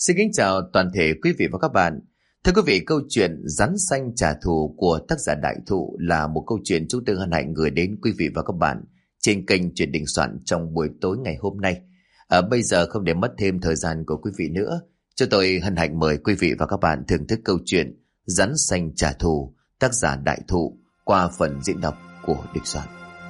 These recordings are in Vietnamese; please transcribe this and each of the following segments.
Xin kính chào toàn thể quý vị và các bạn. Thưa quý vị, câu chuyện Rắn xanh trả thù của tác giả Đại Thụ là một câu chuyện chúng tôi hân hạnh gửi đến quý vị và các bạn trên kênh Chuyện Đình Soạn trong buổi tối ngày hôm nay. Bây giờ không để mất thêm thời gian của quý vị nữa, cho tôi hân hạnh mời quý vị và các bạn thưởng thức câu chuyện Rắn xanh trả thù tác giả Đại Thụ qua phần diễn đọc của Đình Soạn.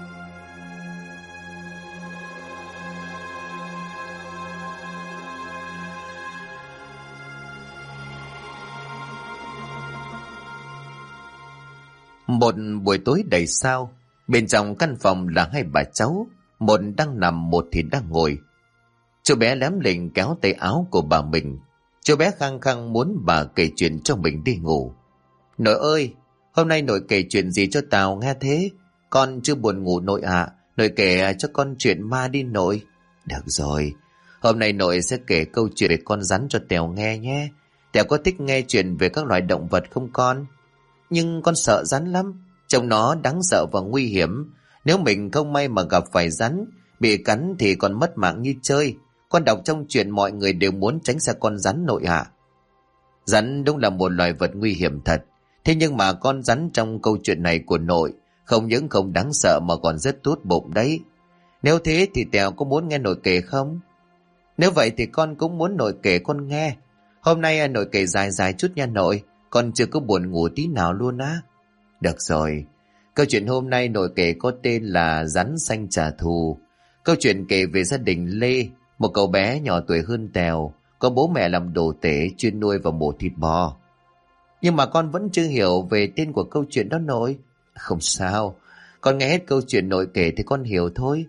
Một buổi tối đầy sao, bên trong căn phòng là hai bà cháu, một đang nằm, một thì đang ngồi. Chú bé lém lỉnh kéo tay áo của bà mình. Chú bé khăng khăng muốn bà kể chuyện cho mình đi ngủ. Nội ơi, hôm nay nội kể chuyện gì cho Tào nghe thế? Con chưa buồn ngủ nội ạ. Nội kể cho con chuyện ma đi nội. Được rồi, hôm nay nội sẽ kể câu chuyện về con rắn cho Tèo nghe nhé. Tèo có thích nghe chuyện về các loài động vật không con? Nhưng con sợ rắn lắm, trông nó đáng sợ và nguy hiểm. Nếu mình không may mà gặp phải rắn, bị cắn thì còn mất mạng như chơi. Con đọc trong chuyện mọi người đều muốn tránh xa con rắn nội ạ. Rắn đúng là một loài vật nguy hiểm thật. Thế nhưng mà con rắn trong câu chuyện này của nội không những không đáng sợ mà còn rất tốt bụng đấy. Nếu thế thì Tèo có muốn nghe nội kể không? Nếu vậy thì con cũng muốn nội kể con nghe. Hôm nay nội kể dài dài chút nha nội. Con chưa có buồn ngủ tí nào luôn á. Được rồi, câu chuyện hôm nay nội kể có tên là Rắn xanh trả thù. Câu chuyện kể về gia đình Lê, một cậu bé nhỏ tuổi hơn Tèo, có bố mẹ làm đồ tể chuyên nuôi và mổ thịt bò. Nhưng mà con vẫn chưa hiểu về tên của câu chuyện đó nội. Không sao, con nghe hết câu chuyện nội kể thì con hiểu thôi.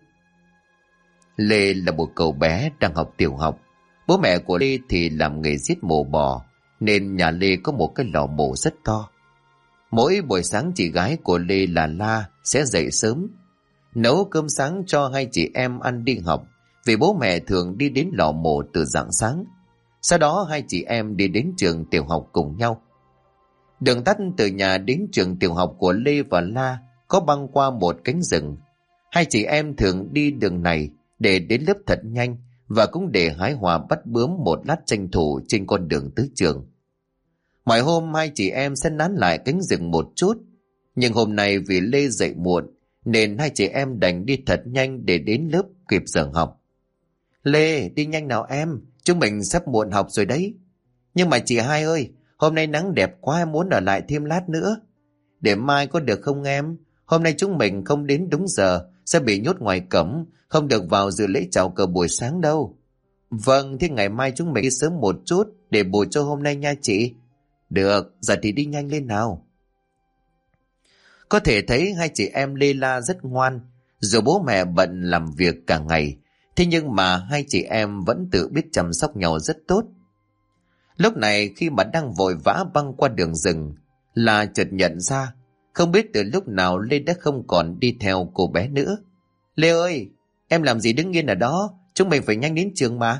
Lê là một cậu bé đang học tiểu học. Bố mẹ của Lê thì làm nghề giết mổ bò, nên nhà Lê có một cái lò mổ rất to. Mỗi buổi sáng chị gái của Lê là La sẽ dậy sớm, nấu cơm sáng cho hai chị em ăn đi học, vì bố mẹ thường đi đến lò mổ từ rạng sáng. Sau đó hai chị em đi đến trường tiểu học cùng nhau. Đường tắt từ nhà đến trường tiểu học của Lê và La có băng qua một cánh rừng. Hai chị em thường đi đường này để đến lớp thật nhanh, và cũng để hái hoa bắt bướm một lát tranh thủ trên con đường tới trường. Mọi hôm hai chị em sẽ nán lại cánh rừng một chút, nhưng hôm nay vì Lê dậy muộn nên hai chị em đành đi thật nhanh để đến lớp kịp giờ học. Lê, đi nhanh nào em, chúng mình sắp muộn học rồi đấy. Nhưng mà chị hai ơi, hôm nay nắng đẹp quá, em muốn ở lại thêm lát nữa. Để mai có được không em? Hôm nay chúng mình không đến đúng giờ, sẽ bị nhốt ngoài cổng, không được vào dự lễ chào cờ buổi sáng đâu. Vâng, thế ngày mai chúng mình đi sớm một chút để bù cho hôm nay nha chị. Được, giờ thì đi nhanh lên nào. Có thể thấy hai chị em Lê La rất ngoan, dù bố mẹ bận làm việc cả ngày, thế nhưng mà hai chị em vẫn tự biết chăm sóc nhau rất tốt. Lúc này khi mà đang vội vã băng qua đường rừng, là chợt nhận ra, không biết từ lúc nào Lê đã không còn đi theo cô bé nữa. Lê ơi, em làm gì đứng yên ở đó, chúng mình phải nhanh đến trường mà.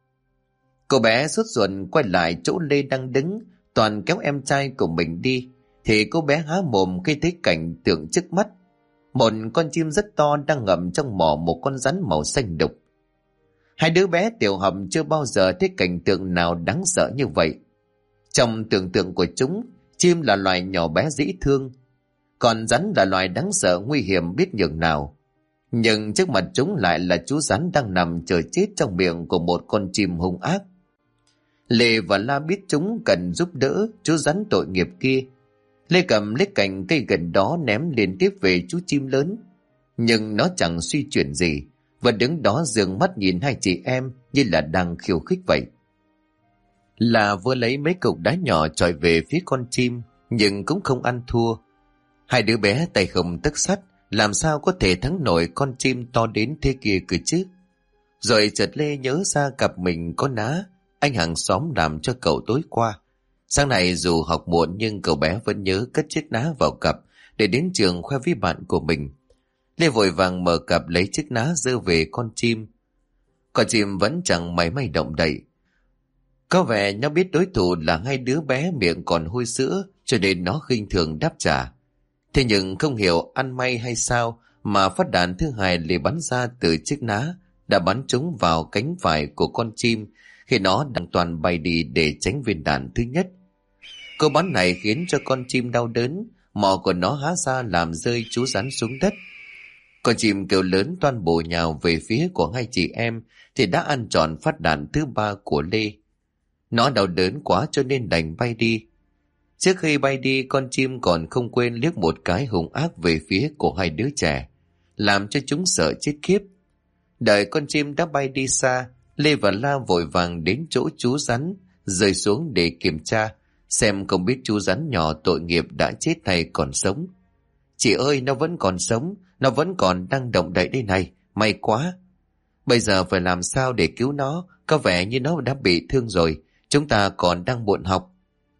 Cô bé sốt ruột quay lại chỗ Lê đang đứng, toàn kéo em trai của mình đi, thì cô bé há mồm khi thấy cảnh tượng trước mắt. Một con chim rất to đang ngậm trong mỏ một con rắn màu xanh đục. Hai đứa bé tiểu học chưa bao giờ thấy cảnh tượng nào đáng sợ như vậy. Trong tưởng tượng của chúng, chim là loài nhỏ bé dễ thương, còn rắn là loài đáng sợ nguy hiểm biết nhường nào. Nhưng trước mặt chúng lại là chú rắn đang nằm chờ chết trong miệng của một con chim hung ác. Lê và La biết chúng cần giúp đỡ chú rắn tội nghiệp kia. Lê cầm lấy cành cây gần đó ném liên tiếp về chú chim lớn, nhưng nó chẳng suy chuyển gì, và đứng đó dường mắt nhìn hai chị em như là đang khiêu khích vậy. La vừa lấy mấy cục đá nhỏ chọi về phía con chim, nhưng cũng không ăn thua. Hai đứa bé tay không tấc sắt, làm sao có thể thắng nổi con chim to đến thế kia cơ chứ. Rồi chợt Lê nhớ ra cặp mình có ná anh hàng xóm làm cho cậu tối qua. Sáng nay dù học muộn nhưng cậu bé vẫn nhớ cất chiếc ná vào cặp để đến trường khoe với bạn của mình. Lê vội vàng mở cặp lấy chiếc ná giơ về con chim. Con chim vẫn chẳng mảy may động đậy. Có vẻ nó biết đối thủ là hai đứa bé miệng còn hôi sữa, cho nên nó khinh thường đáp trả. Thế nhưng không hiểu ăn may hay sao mà phát đạn thứ hai Lê bắn ra từ chiếc ná đã bắn trúng vào cánh phải của con chim, khi nó đang toàn bay đi để tránh viên đạn thứ nhất. Cú bắn này khiến cho con chim đau đớn, mỏ của nó há ra làm rơi chú rắn xuống đất. Con chim kêu lớn toan bổ nhào về phía của hai chị em thì đã ăn trọn phát đạn thứ ba của Lê. Nó đau đớn quá cho nên đành bay đi. Trước khi bay đi, con chim còn không quên liếc một cái hung ác về phía của hai đứa trẻ, làm cho chúng sợ chết khiếp. Đợi con chim đã bay đi xa, Lê và La vội vàng đến chỗ chú rắn, rơi xuống để kiểm tra, xem không biết chú rắn nhỏ tội nghiệp đã chết hay còn sống. Chị ơi, nó vẫn còn sống, nó vẫn còn đang động đậy đây này, may quá. Bây giờ phải làm sao để cứu nó, có vẻ như nó đã bị thương rồi, chúng ta còn đang muộn học.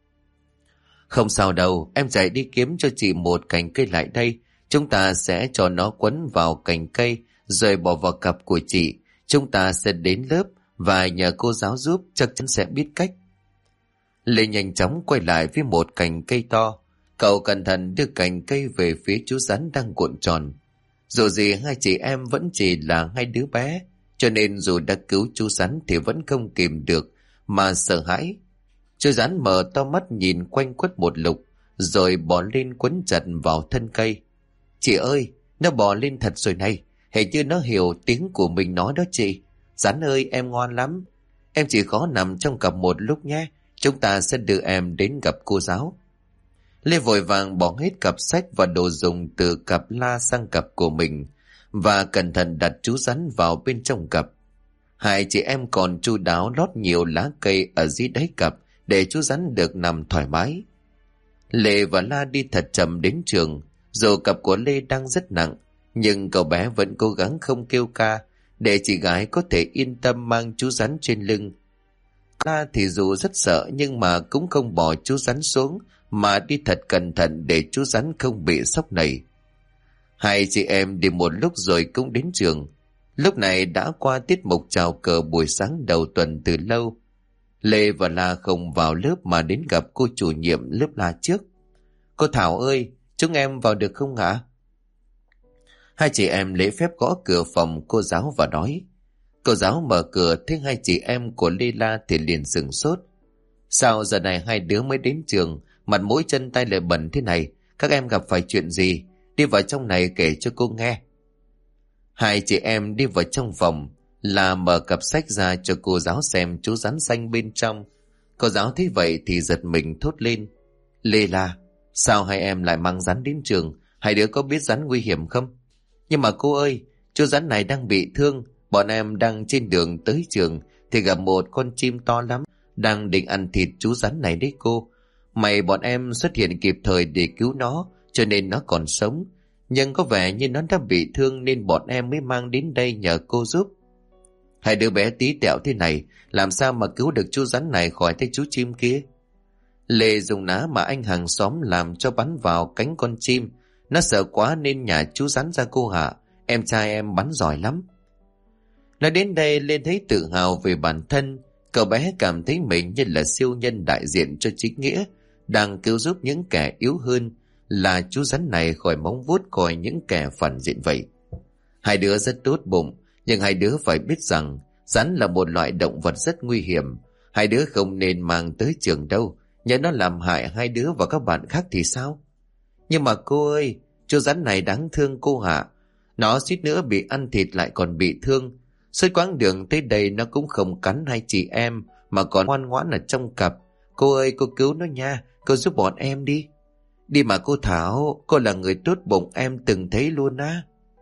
Không sao đâu, em chạy đi kiếm cho chị một cành cây lại đây, chúng ta sẽ cho nó quấn vào cành cây, rồi bỏ vào cặp của chị. Chúng ta sẽ đến lớp và nhờ cô giáo giúp, chắc chắn sẽ biết cách. Lê nhanh chóng quay lại với một cành cây to. Cậu cẩn thận đưa cành cây về phía chú rắn đang cuộn tròn. Dù gì hai chị em vẫn chỉ là hai đứa bé, cho nên dù đã cứu chú rắn thì vẫn không kìm được mà sợ hãi. Chú rắn mở to mắt nhìn quanh quất một lục, rồi bò lên quấn chặt vào thân cây. Chị ơi, nó bò lên thật rồi này, hình như nó hiểu tiếng của mình nói đó chị. Rắn ơi, em ngoan lắm. Em chỉ khó nằm trong cặp một lúc nhé, chúng ta sẽ đưa em đến gặp cô giáo. Lê vội vàng bỏ hết cặp sách và đồ dùng từ cặp La sang cặp của mình và cẩn thận đặt chú rắn vào bên trong cặp. Hai chị em còn chu đáo lót nhiều lá cây ở dưới đáy cặp để chú rắn được nằm thoải mái. Lê và La đi thật chậm đến trường. Dù cặp của Lê đang rất nặng, nhưng cậu bé vẫn cố gắng không kêu ca để chị gái có thể yên tâm mang chú rắn trên lưng. La thì dù rất sợ nhưng mà cũng không bỏ chú rắn xuống mà đi thật cẩn thận để chú rắn không bị sốc nảy. Hai chị em đi một lúc rồi cũng đến trường. Lúc này đã qua tiết mục chào cờ buổi sáng đầu tuần từ lâu. Lê và La không vào lớp mà đến gặp cô chủ nhiệm lớp La trước. Cô Thảo ơi, chúng em vào được không ạ? Hai chị em lễ phép gõ cửa phòng cô giáo và nói. Cô giáo mở cửa thấy hai chị em của Lê La thì liền sửng sốt. Sao giờ này hai đứa mới đến trường, mặt mũi chân tay lại bẩn thế này? Các em gặp phải chuyện gì? Đi vào trong này kể cho cô nghe. Hai chị em đi vào trong phòng, là mở cặp sách ra cho cô giáo xem chú rắn xanh bên trong. Cô giáo thấy vậy thì giật mình thốt lên. Lê La, sao hai em lại mang rắn đến trường? Hai đứa có biết rắn nguy hiểm không? Nhưng mà cô ơi, chú rắn này đang bị thương. Bọn em đang trên đường tới trường thì gặp một con chim to lắm đang định ăn thịt chú rắn này đấy cô. May bọn em xuất hiện kịp thời để cứu nó, cho nên nó còn sống. Nhưng có vẻ như nó đã bị thương nên bọn em mới mang đến đây nhờ cô giúp. Hai đứa bé tí tẹo thế này, làm sao mà cứu được chú rắn này khỏi tay chú chim kia? Lê dùng ná mà anh hàng xóm làm cho bắn vào cánh con chim. Nó sợ quá nên nhả chú rắn ra cô hạ. Em trai em bắn giỏi lắm. Nói đến đây Lê thấy tự hào về bản thân. Cậu bé cảm thấy mình như là siêu nhân đại diện cho chính nghĩa, đang cứu giúp những kẻ yếu hơn, là chú rắn này khỏi móng vuốt khỏi những kẻ phản diện vậy. Hai đứa rất tốt bụng, nhưng hai đứa phải biết rằng rắn là một loại động vật rất nguy hiểm. Hai đứa không nên mang tới trường đâu, nhớ nó làm hại hai đứa và các bạn khác thì sao? Nhưng mà cô ơi, chú rắn này đáng thương cô hạ. Nó suýt nữa bị ăn thịt lại còn bị thương. Suốt quãng đường tới đây nó cũng không cắn hai chị em mà còn ngoan ngoãn ở trong cặp. Cô ơi, cô cứu nó nha, cô giúp bọn em đi. Đi mà cô Thảo, cô là người tốt bụng em từng thấy luôn á.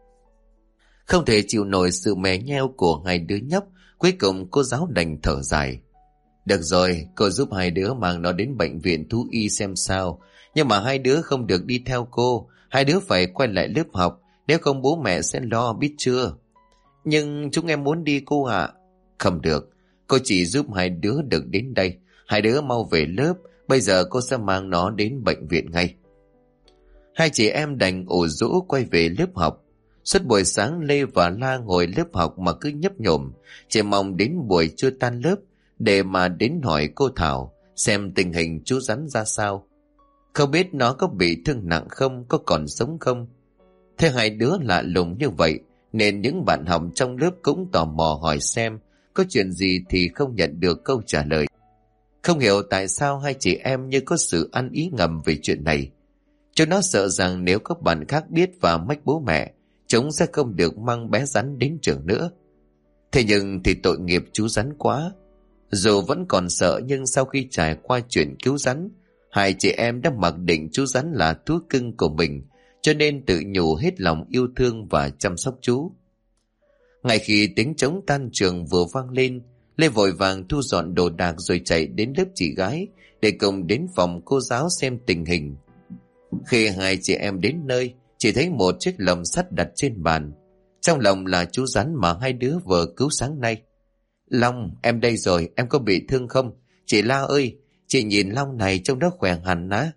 Không thể chịu nổi sự mè nheo của hai đứa nhóc, cuối cùng cô giáo đành thở dài. Được rồi, cô giúp hai đứa mang nó đến bệnh viện thú y xem sao. Nhưng mà hai đứa không được đi theo cô, hai đứa phải quay lại lớp học, nếu không bố mẹ sẽ lo biết chưa. Nhưng chúng em muốn đi cô ạ. Không được, cô chỉ giúp hai đứa được đến đây. Hai đứa mau về lớp, bây giờ cô sẽ mang nó đến bệnh viện ngay. Hai chị em đành ủ rũ quay về lớp học. Suốt buổi sáng Lê và La ngồi lớp học mà cứ nhấp nhổm, chỉ mong đến buổi trưa tan lớp để mà đến hỏi cô Thảo xem tình hình chú rắn ra sao. Không biết nó có bị thương nặng không, có còn sống không. Thế hai đứa lạ lùng như vậy nên những bạn học trong lớp cũng tò mò hỏi xem có chuyện gì thì không nhận được câu trả lời. Không hiểu tại sao hai chị em như có sự ăn ý ngầm về chuyện này. Chúng nó sợ rằng nếu các bạn khác biết và mách bố mẹ, chúng sẽ không được mang bé Rắn đến trường nữa. Thế nhưng thì tội nghiệp chú Rắn quá. Dù vẫn còn sợ nhưng sau khi trải qua chuyện cứu Rắn, hai chị em đã mặc định chú Rắn là thú cưng của mình, cho nên tự nhủ hết lòng yêu thương và chăm sóc chú. Ngay khi tiếng trống tan trường vừa vang lên, Lê vội vàng thu dọn đồ đạc rồi chạy đến lớp chị gái để cùng đến phòng cô giáo xem tình hình. Khi hai chị em đến nơi, chỉ thấy một chiếc lồng sắt đặt trên bàn. Trong lồng là chú Rắn mà hai đứa vừa cứu sáng nay. Long, em đây rồi, em có bị thương không? Chị La ơi, chị nhìn Long này trông nó khỏe hẳn á.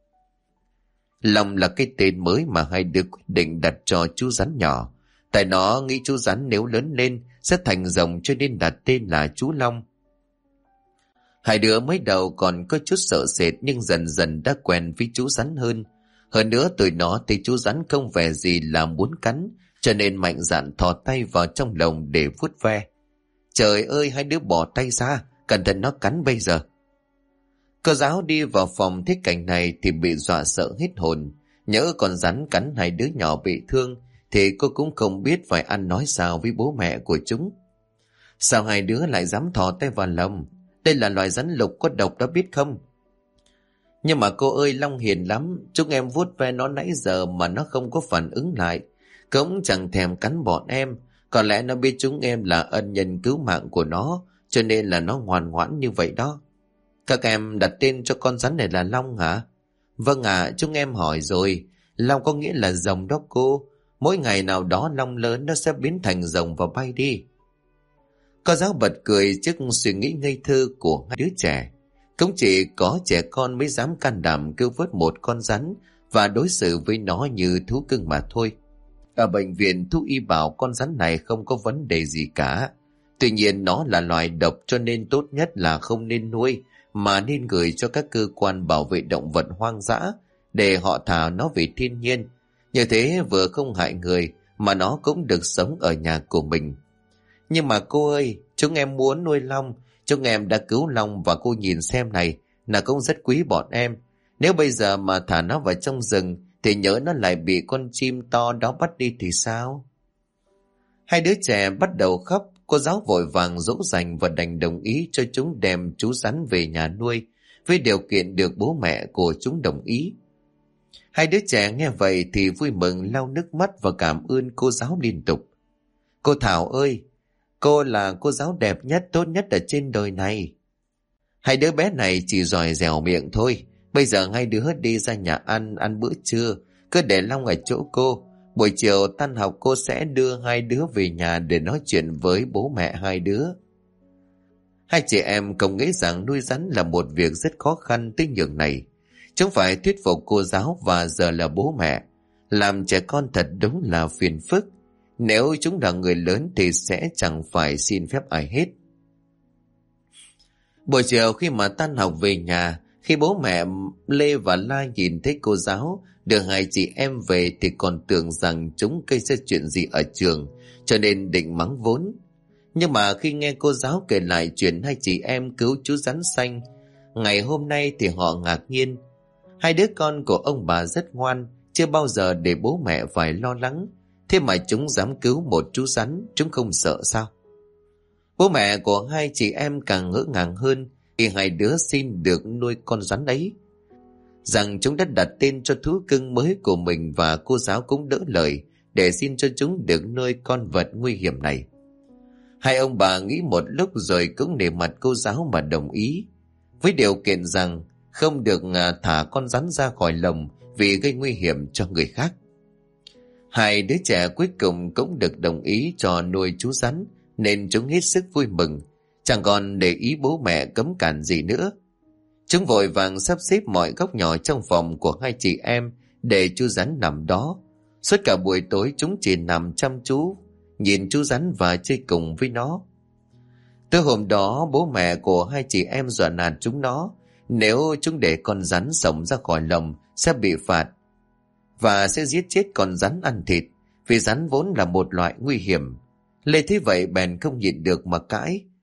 Long là cái tên mới mà hai đứa quyết định đặt cho chú Rắn nhỏ. Tại nó nghĩ chú Rắn nếu lớn lên sẽ thành rồng cho nên đặt tên là chú Long. Hai đứa mới đầu còn có chút sợ sệt nhưng dần dần đã quen với chú Rắn hơn. Hơn nữa tụi nó thì chú Rắn không vẻ gì là muốn cắn, cho nên mạnh dạn thò tay vào trong lồng để vuốt ve. Trời ơi, hai đứa bỏ tay ra, cẩn thận nó cắn bây giờ. Cô giáo đi vào phòng thấy cảnh này thì bị dọa sợ hết hồn. Nhỡ con rắn cắn hai đứa nhỏ bị thương thì cô cũng không biết phải ăn nói sao với bố mẹ của chúng. Sao hai đứa lại dám thò tay vào lồng? Đây là loài rắn lục có độc đó biết không? Nhưng mà cô ơi, Long hiền lắm, chúng em vuốt ve nó nãy giờ mà nó không có phản ứng lại, cũng chẳng thèm cắn bọn em. Có lẽ nó biết chúng em là ân nhân cứu mạng của nó, cho nên là nó ngoan ngoãn như vậy đó. Các em đặt tên cho con rắn này là Long hả? Vâng ạ, chúng em hỏi rồi. Long có nghĩa là rồng đó cô. Mỗi ngày nào đó Long lớn nó sẽ biến thành rồng và bay đi. Cô giáo bật cười trước suy nghĩ ngây thơ của hai đứa trẻ. Cũng chỉ có trẻ con mới dám can đảm cứu vớt một con rắn và đối xử với nó như thú cưng mà thôi. Ở bệnh viện thú y bảo con rắn này không có vấn đề gì cả. Tuy nhiên nó là loài độc cho nên tốt nhất là không nên nuôi, mà nên gửi cho các cơ quan bảo vệ động vật hoang dã để họ thả nó về thiên nhiên. Như thế vừa không hại người mà nó cũng được sống ở nhà của mình. Nhưng mà cô ơi, chúng em muốn nuôi Long, chúng em đã cứu Long và cô nhìn xem này, là cũng rất quý bọn em. Nếu bây giờ mà thả nó vào trong rừng thì nhỡ nó lại bị con chim to đó bắt đi thì sao? Hai đứa trẻ bắt đầu khóc. Cô giáo vội vàng dỗ dành và đành đồng ý cho chúng đem chú rắn về nhà nuôi, với điều kiện được bố mẹ của chúng đồng ý. Hai đứa trẻ nghe vậy thì vui mừng lau nước mắt và cảm ơn cô giáo liên tục. Cô Thảo ơi, cô là cô giáo đẹp nhất, tốt nhất ở trên đời này. Hai đứa bé này chỉ giỏi dẻo miệng thôi. Bây giờ hai đứa đi ra nhà ăn bữa trưa, cứ để Long ở chỗ cô. Buổi chiều tan học cô sẽ đưa hai đứa về nhà để nói chuyện với bố mẹ hai đứa. Hai chị em không nghĩ rằng nuôi rắn là một việc rất khó khăn tới nhường này. Chúng phải thuyết phục cô giáo và giờ là bố mẹ. Làm trẻ con thật đúng là phiền phức. Nếu chúng là người lớn thì sẽ chẳng phải xin phép ai hết. Buổi chiều khi mà tan học về nhà, khi bố mẹ Lê và La nhìn thấy cô giáo đưa hai chị em về thì còn tưởng rằng chúng gây ra chuyện gì ở trường, cho nên định mắng vốn. Nhưng mà khi nghe cô giáo kể lại chuyện hai chị em cứu chú rắn xanh ngày hôm nay thì họ ngạc nhiên. Hai đứa con của ông bà rất ngoan, chưa bao giờ để bố mẹ phải lo lắng. Thế mà chúng dám cứu một chú rắn, chúng không sợ sao? Bố mẹ của hai chị em càng ngỡ ngàng hơn khi hai đứa xin được nuôi con rắn ấy. Rằng chúng đã đặt tên cho thú cưng mới của mình và cô giáo cũng đỡ lời để xin cho chúng được nuôi con vật nguy hiểm này. Hai ông bà nghĩ một lúc rồi cũng nể mặt cô giáo mà đồng ý, với điều kiện rằng không được thả con rắn ra khỏi lồng vì gây nguy hiểm cho người khác. Hai đứa trẻ cuối cùng cũng được đồng ý cho nuôi chú rắn, nên chúng hết sức vui mừng, chẳng còn để ý bố mẹ cấm cản gì nữa. Chúng vội vàng sắp xếp mọi góc nhỏ trong phòng của hai chị em để chú rắn nằm đó. Suốt cả buổi tối chúng chỉ nằm chăm chú nhìn chú rắn và chơi cùng với nó. Từ hôm đó bố mẹ của hai chị em dọa nạt chúng nó, nếu chúng để con rắn sống ra khỏi lồng sẽ bị phạt và sẽ giết chết con rắn ăn thịt, vì rắn vốn là một loại nguy hiểm. Lê thấy vậy bèn không nhịn được mà cãi,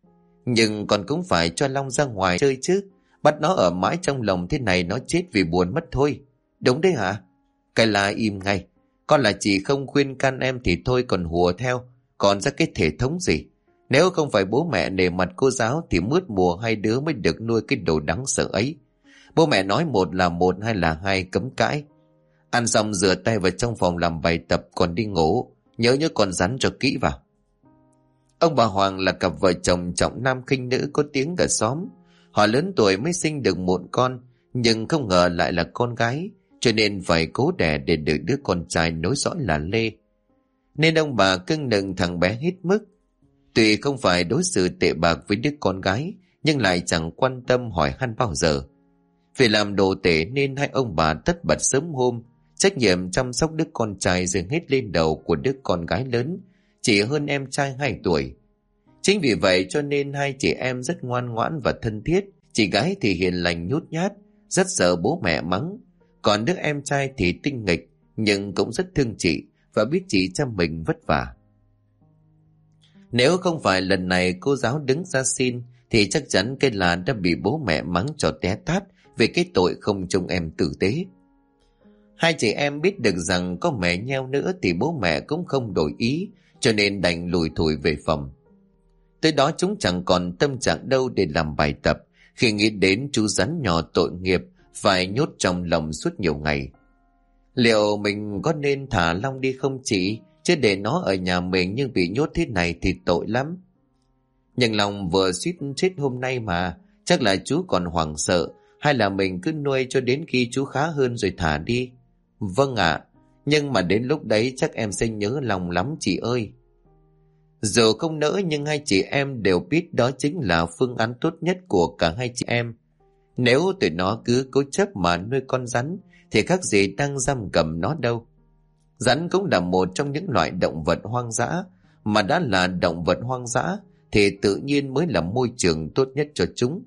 Nhưng con cũng phải cho Long ra ngoài chơi chứ. Bắt nó ở mãi trong lòng thế này nó chết vì buồn mất thôi. Đúng đấy hả? Cái là im ngay. Con là chỉ không khuyên can em thì thôi còn hùa theo. Còn ra cái thể thống gì? Nếu không phải bố mẹ nể mặt cô giáo thì mướt mùa hai đứa mới được nuôi cái đồ đáng sợ ấy. Bố mẹ nói một là một, hai là hai, cấm cãi. Ăn xong rửa tay vào trong phòng làm bài tập còn đi ngủ. Nhớ con rắn cho kỹ vào. Ông bà Hoàng là cặp vợ chồng trọng nam khinh nữ có tiếng ở xóm. Họ lớn tuổi mới sinh được một con, nhưng không ngờ lại là con gái, cho nên phải cố đẻ để được đứa con trai nối dõi là Lê. Nên ông bà cưng nựng thằng bé hết mức. Tuy không phải đối xử tệ bạc với đứa con gái, nhưng lại chẳng quan tâm hỏi han bao giờ. Vì làm đồ tể nên hai ông bà tất bật sớm hôm, trách nhiệm chăm sóc đứa con trai dừng hết lên đầu của đứa con gái lớn, chỉ hơn em trai 2 tuổi. Chính vì vậy cho nên hai chị em rất ngoan ngoãn và thân thiết. Chị gái thì hiền lành nhút nhát, rất sợ bố mẹ mắng. Còn đứa em trai thì tinh nghịch, nhưng cũng rất thương chị và biết chị cho mình vất vả. Nếu không phải lần này cô giáo đứng ra xin, thì chắc chắn cây là đã bị bố mẹ mắng cho té tát về cái tội không trông em tử tế. Hai chị em biết được rằng có mẹ nheo nữa thì bố mẹ cũng không đổi ý, cho nên đành lủi thủi về phòng. Tới đó chúng chẳng còn tâm trạng đâu để làm bài tập khi nghĩ đến chú rắn nhỏ tội nghiệp phải nhốt trong lòng suốt nhiều ngày. Liệu mình có nên thả Long đi không chị? Chứ để nó ở nhà mình nhưng bị nhốt thế này thì tội lắm. Nhưng Long vừa suýt chết hôm nay mà, chắc là chú còn hoảng sợ, hay là mình cứ nuôi cho đến khi chú khá hơn rồi thả đi? Vâng ạ, nhưng mà đến lúc đấy chắc em sẽ nhớ Long lắm chị ơi. Dù không nỡ nhưng hai chị em đều biết đó chính là phương án tốt nhất của cả hai chị em. Nếu tụi nó cứ cố chấp mà nuôi con rắn thì khác gì đang giam cầm nó đâu. Rắn cũng là một trong những loại động vật hoang dã, mà đã là động vật hoang dã thì tự nhiên mới là môi trường tốt nhất cho chúng.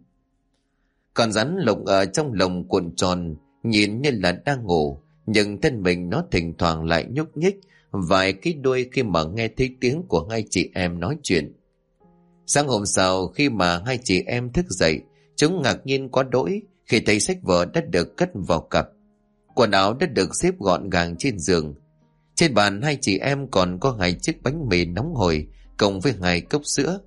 Con rắn lồng ở trong lồng cuộn tròn, nhìn như là đang ngủ, nhưng thân mình nó thỉnh thoảng lại nhúc nhích vài cái đuôi khi mà nghe thấy tiếng của hai chị em nói chuyện. Sáng hôm sau khi mà hai chị em thức dậy, chúng ngạc nhiên quá đỗi khi thấy sách vở đã được cất vào cặp. Quần áo đã được xếp gọn gàng trên giường. Trên bàn hai chị em còn có 2 chiếc bánh mì nóng hổi cộng với 2 cốc sữa.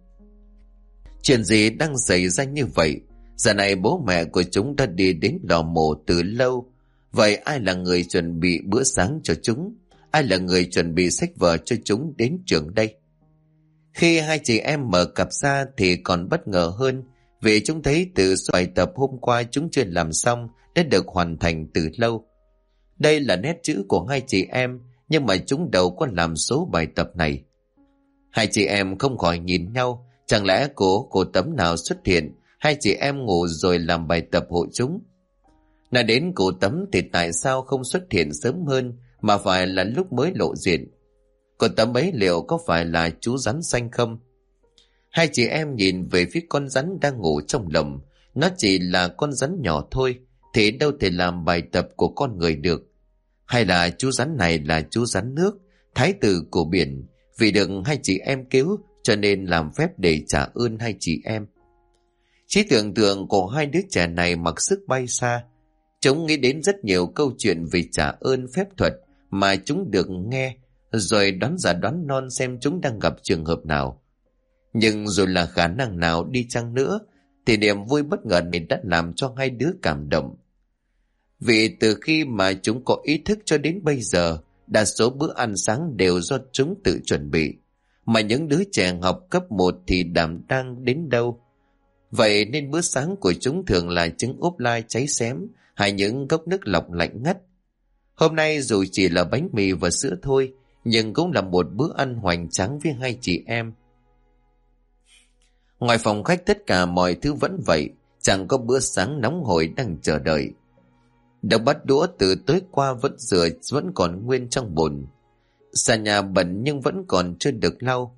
Chuyện gì đang xảy ra như vậy? Giờ này bố mẹ của chúng đã đi đến lò mổ từ lâu. Vậy ai là người chuẩn bị bữa sáng cho chúng? Ai là người chuẩn bị sách vở cho chúng đến trường đây? Khi hai chị em mở cặp ra thì còn bất ngờ hơn, vì chúng thấy từ số bài tập hôm qua chúng chưa làm xong đã được hoàn thành từ lâu. Đây là nét chữ của hai chị em, nhưng mà chúng đâu có làm số bài tập này. Hai chị em không khỏi nhìn nhau, chẳng lẽ cô Tấm nào xuất hiện, hai chị em ngủ rồi làm bài tập hộ chúng. Nói đến cô Tấm thì tại sao không xuất hiện sớm hơn mà phải là lúc mới lộ diện? Cô Tấm ấy liệu có phải là chú rắn xanh không? Hai chị em nhìn về phía con rắn đang ngủ trong lồng. Nó chỉ là con rắn nhỏ thôi, thì đâu thể làm bài tập của con người được. Hay là chú rắn này là chú rắn nước, thái tử của biển, vì được hai chị em cứu cho nên làm phép để trả ơn hai chị em. Trí tưởng tượng của hai đứa trẻ này mặc sức bay xa. Chúng nghĩ đến rất nhiều câu chuyện về trả ơn phép thuật mà chúng được nghe, rồi đoán giả đoán non xem chúng đang gặp trường hợp nào. Nhưng rồi là khả năng nào đi chăng nữa, thì niềm vui bất ngờ này đã làm cho hai đứa cảm động. Vì từ khi mà chúng có ý thức cho đến bây giờ, đa số bữa ăn sáng đều do chúng tự chuẩn bị. Mà những đứa trẻ học cấp 1 thì đảm đang đến đâu. Vậy nên bữa sáng của chúng thường là trứng ốp lai cháy xém, hay những cốc nước lọc lạnh ngắt. Hôm nay dù chỉ là bánh mì và sữa thôi, nhưng cũng là một bữa ăn hoành tráng với hai chị em. Ngoài phòng khách tất cả mọi thứ vẫn vậy, chẳng có bữa sáng nóng hổi đang chờ đợi. Đống bát đũa từ tối qua vẫn rửa vẫn còn nguyên trong bồn. Sàn nhà bẩn nhưng vẫn còn chưa được lau.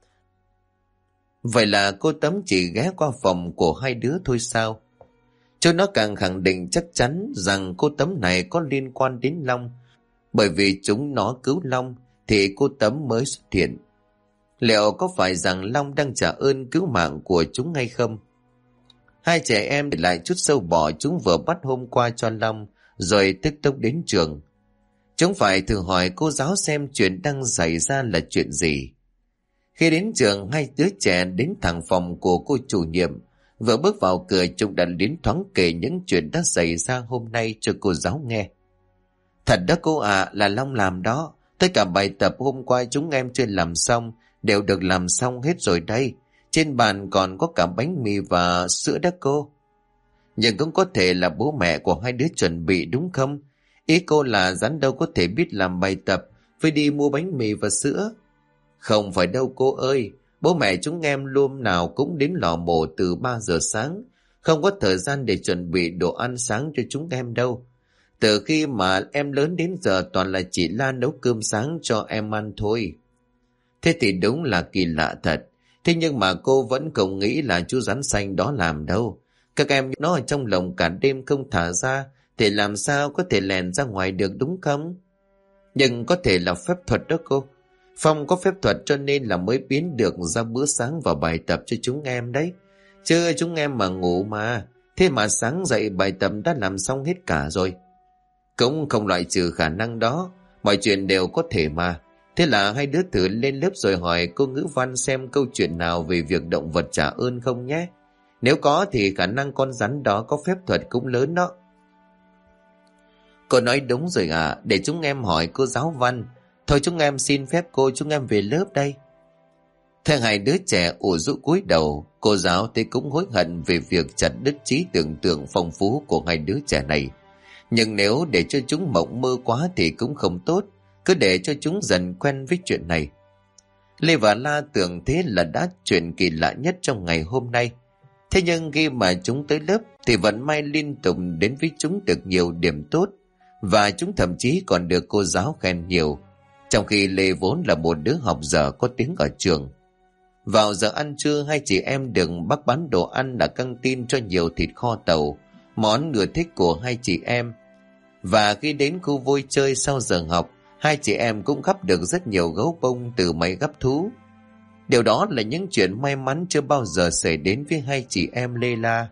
Vậy là cô Tấm chỉ ghé qua phòng của hai đứa thôi sao? Cho nó càng khẳng định chắc chắn rằng cô Tấm này có liên quan đến Long. Bởi vì chúng nó cứu Long thì cô Tấm mới xuất hiện. Liệu có phải rằng Long đang trả ơn cứu mạng của chúng hay không? Hai trẻ em để lại chút sâu bọ chúng vừa bắt hôm qua cho Long, rồi tức tốc đến trường. Chúng phải thử hỏi cô giáo xem chuyện đang xảy ra là chuyện gì. Khi đến trường, hai đứa trẻ đến thẳng phòng của cô chủ nhiệm. Vừa bước vào cửa, chúng đã đến thoáng kể những chuyện đã xảy ra hôm nay cho cô giáo nghe. Thật đó cô ạ, là Long làm đó. Tất cả bài tập hôm qua chúng em chưa làm xong đều được làm xong hết rồi đây. Trên bàn còn có cả bánh mì và sữa đó cô. Nhưng cũng có thể là bố mẹ của hai đứa chuẩn bị đúng không? Ý cô là Rắn đâu có thể biết làm bài tập phải đi mua bánh mì và sữa. Không phải đâu cô ơi. Bố mẹ chúng em luôn nào cũng đến lò mổ từ 3 giờ sáng. Không có thời gian để chuẩn bị đồ ăn sáng cho chúng em đâu. Từ khi mà em lớn đến giờ toàn là chị Lan nấu cơm sáng cho em ăn thôi. Thế thì đúng là kỳ lạ thật. Thế nhưng mà cô vẫn không nghĩ là chú Rắn Xanh đó làm đâu. Các em nó ở trong lồng cả đêm không thả ra thì làm sao có thể lèn ra ngoài được đúng không? Nhưng có thể là phép thuật đó cô. Phong có phép thuật cho nên là mới biến được ra bữa sáng và bài tập cho chúng em đấy. Chứ chúng em mà ngủ mà. Thế mà sáng dậy bài tập đã làm xong hết cả rồi. Cũng không loại trừ khả năng đó. Mọi chuyện đều có thể mà. Thế là hai đứa thử lên lớp rồi hỏi cô ngữ văn xem câu chuyện nào về việc động vật trả ơn không nhé. Nếu có thì khả năng con rắn đó có phép thuật cũng lớn đó. Cô nói đúng rồi à, để chúng em hỏi cô giáo Văn. Thôi chúng em xin phép cô, chúng em về lớp đây. Thế hai đứa trẻ ủ rũ cúi đầu, cô giáo thì cũng hối hận về việc chặt đứt trí tưởng tượng phong phú của hai đứa trẻ này. Nhưng nếu để cho chúng mộng mơ quá thì cũng không tốt, cứ để cho chúng dần quen với chuyện này. Lê và La tưởng thế là đã chuyện kỳ lạ nhất trong ngày hôm nay. Thế nhưng khi mà chúng tới lớp thì vận may liên tục đến với chúng được nhiều điểm tốt, và chúng thậm chí còn được cô giáo khen nhiều, trong khi Lê vốn là một đứa học dở có tiếng ở trường. Vào giờ ăn trưa, hai chị em được bác bán đồ ăn ở căng tin cho nhiều thịt kho tàu, món ưa thích của hai chị em. Và khi đến khu vui chơi sau giờ học, hai chị em cũng gắp được rất nhiều gấu bông từ máy gắp thú. Điều đó là những chuyện may mắn chưa bao giờ xảy đến với hai chị em Lê La.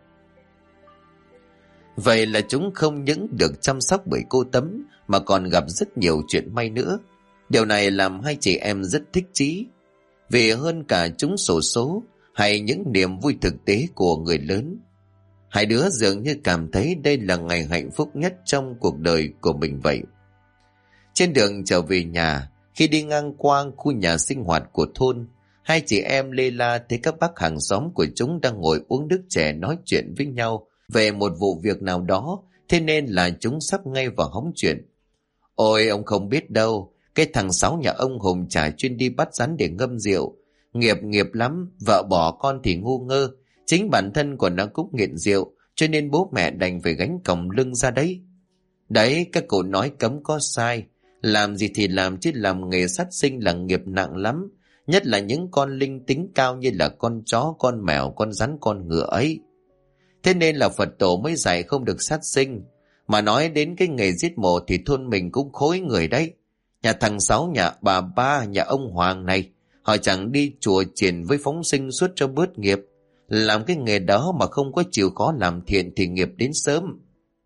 Vậy là chúng không những được chăm sóc bởi cô Tấm mà còn gặp rất nhiều chuyện may nữa. Điều này làm hai chị em rất thích chí. Vì hơn cả chúng xổ số hay những niềm vui thực tế của người lớn, hai đứa dường như cảm thấy đây là ngày hạnh phúc nhất trong cuộc đời của mình vậy. Trên đường trở về nhà, khi đi ngang qua khu nhà sinh hoạt của thôn, hai chị em Lê La thấy các bác hàng xóm của chúng đang ngồi uống nước chè nói chuyện với nhau về một vụ việc nào đó, thế nên là chúng sắp ngay vào hóng chuyện. Ôi ông không biết đâu, cái thằng Sáu nhà ông Hùng chả chuyên đi bắt rắn để ngâm rượu. Nghiệp lắm, vợ bỏ con thì ngu ngơ, chính bản thân của nó cũng nghiện rượu, cho nên bố mẹ đành phải gánh còng lưng ra đấy. Đấy, các cụ nói cấm có sai, làm gì thì làm chứ làm nghề sát sinh là nghiệp nặng lắm, nhất là những con linh tính cao như là con chó, con mèo, con rắn, con ngựa ấy. Thế nên là Phật tổ mới dạy không được sát sinh. Mà nói đến cái nghề giết mổ thì thôn mình cũng khối người đấy. Nhà thằng Sáu, nhà bà Ba, nhà ông Hoàng này, họ chẳng đi chùa chiền với phóng sinh suốt cho bớt nghiệp. Làm cái nghề đó mà không có chịu khó làm thiện thì nghiệp đến sớm.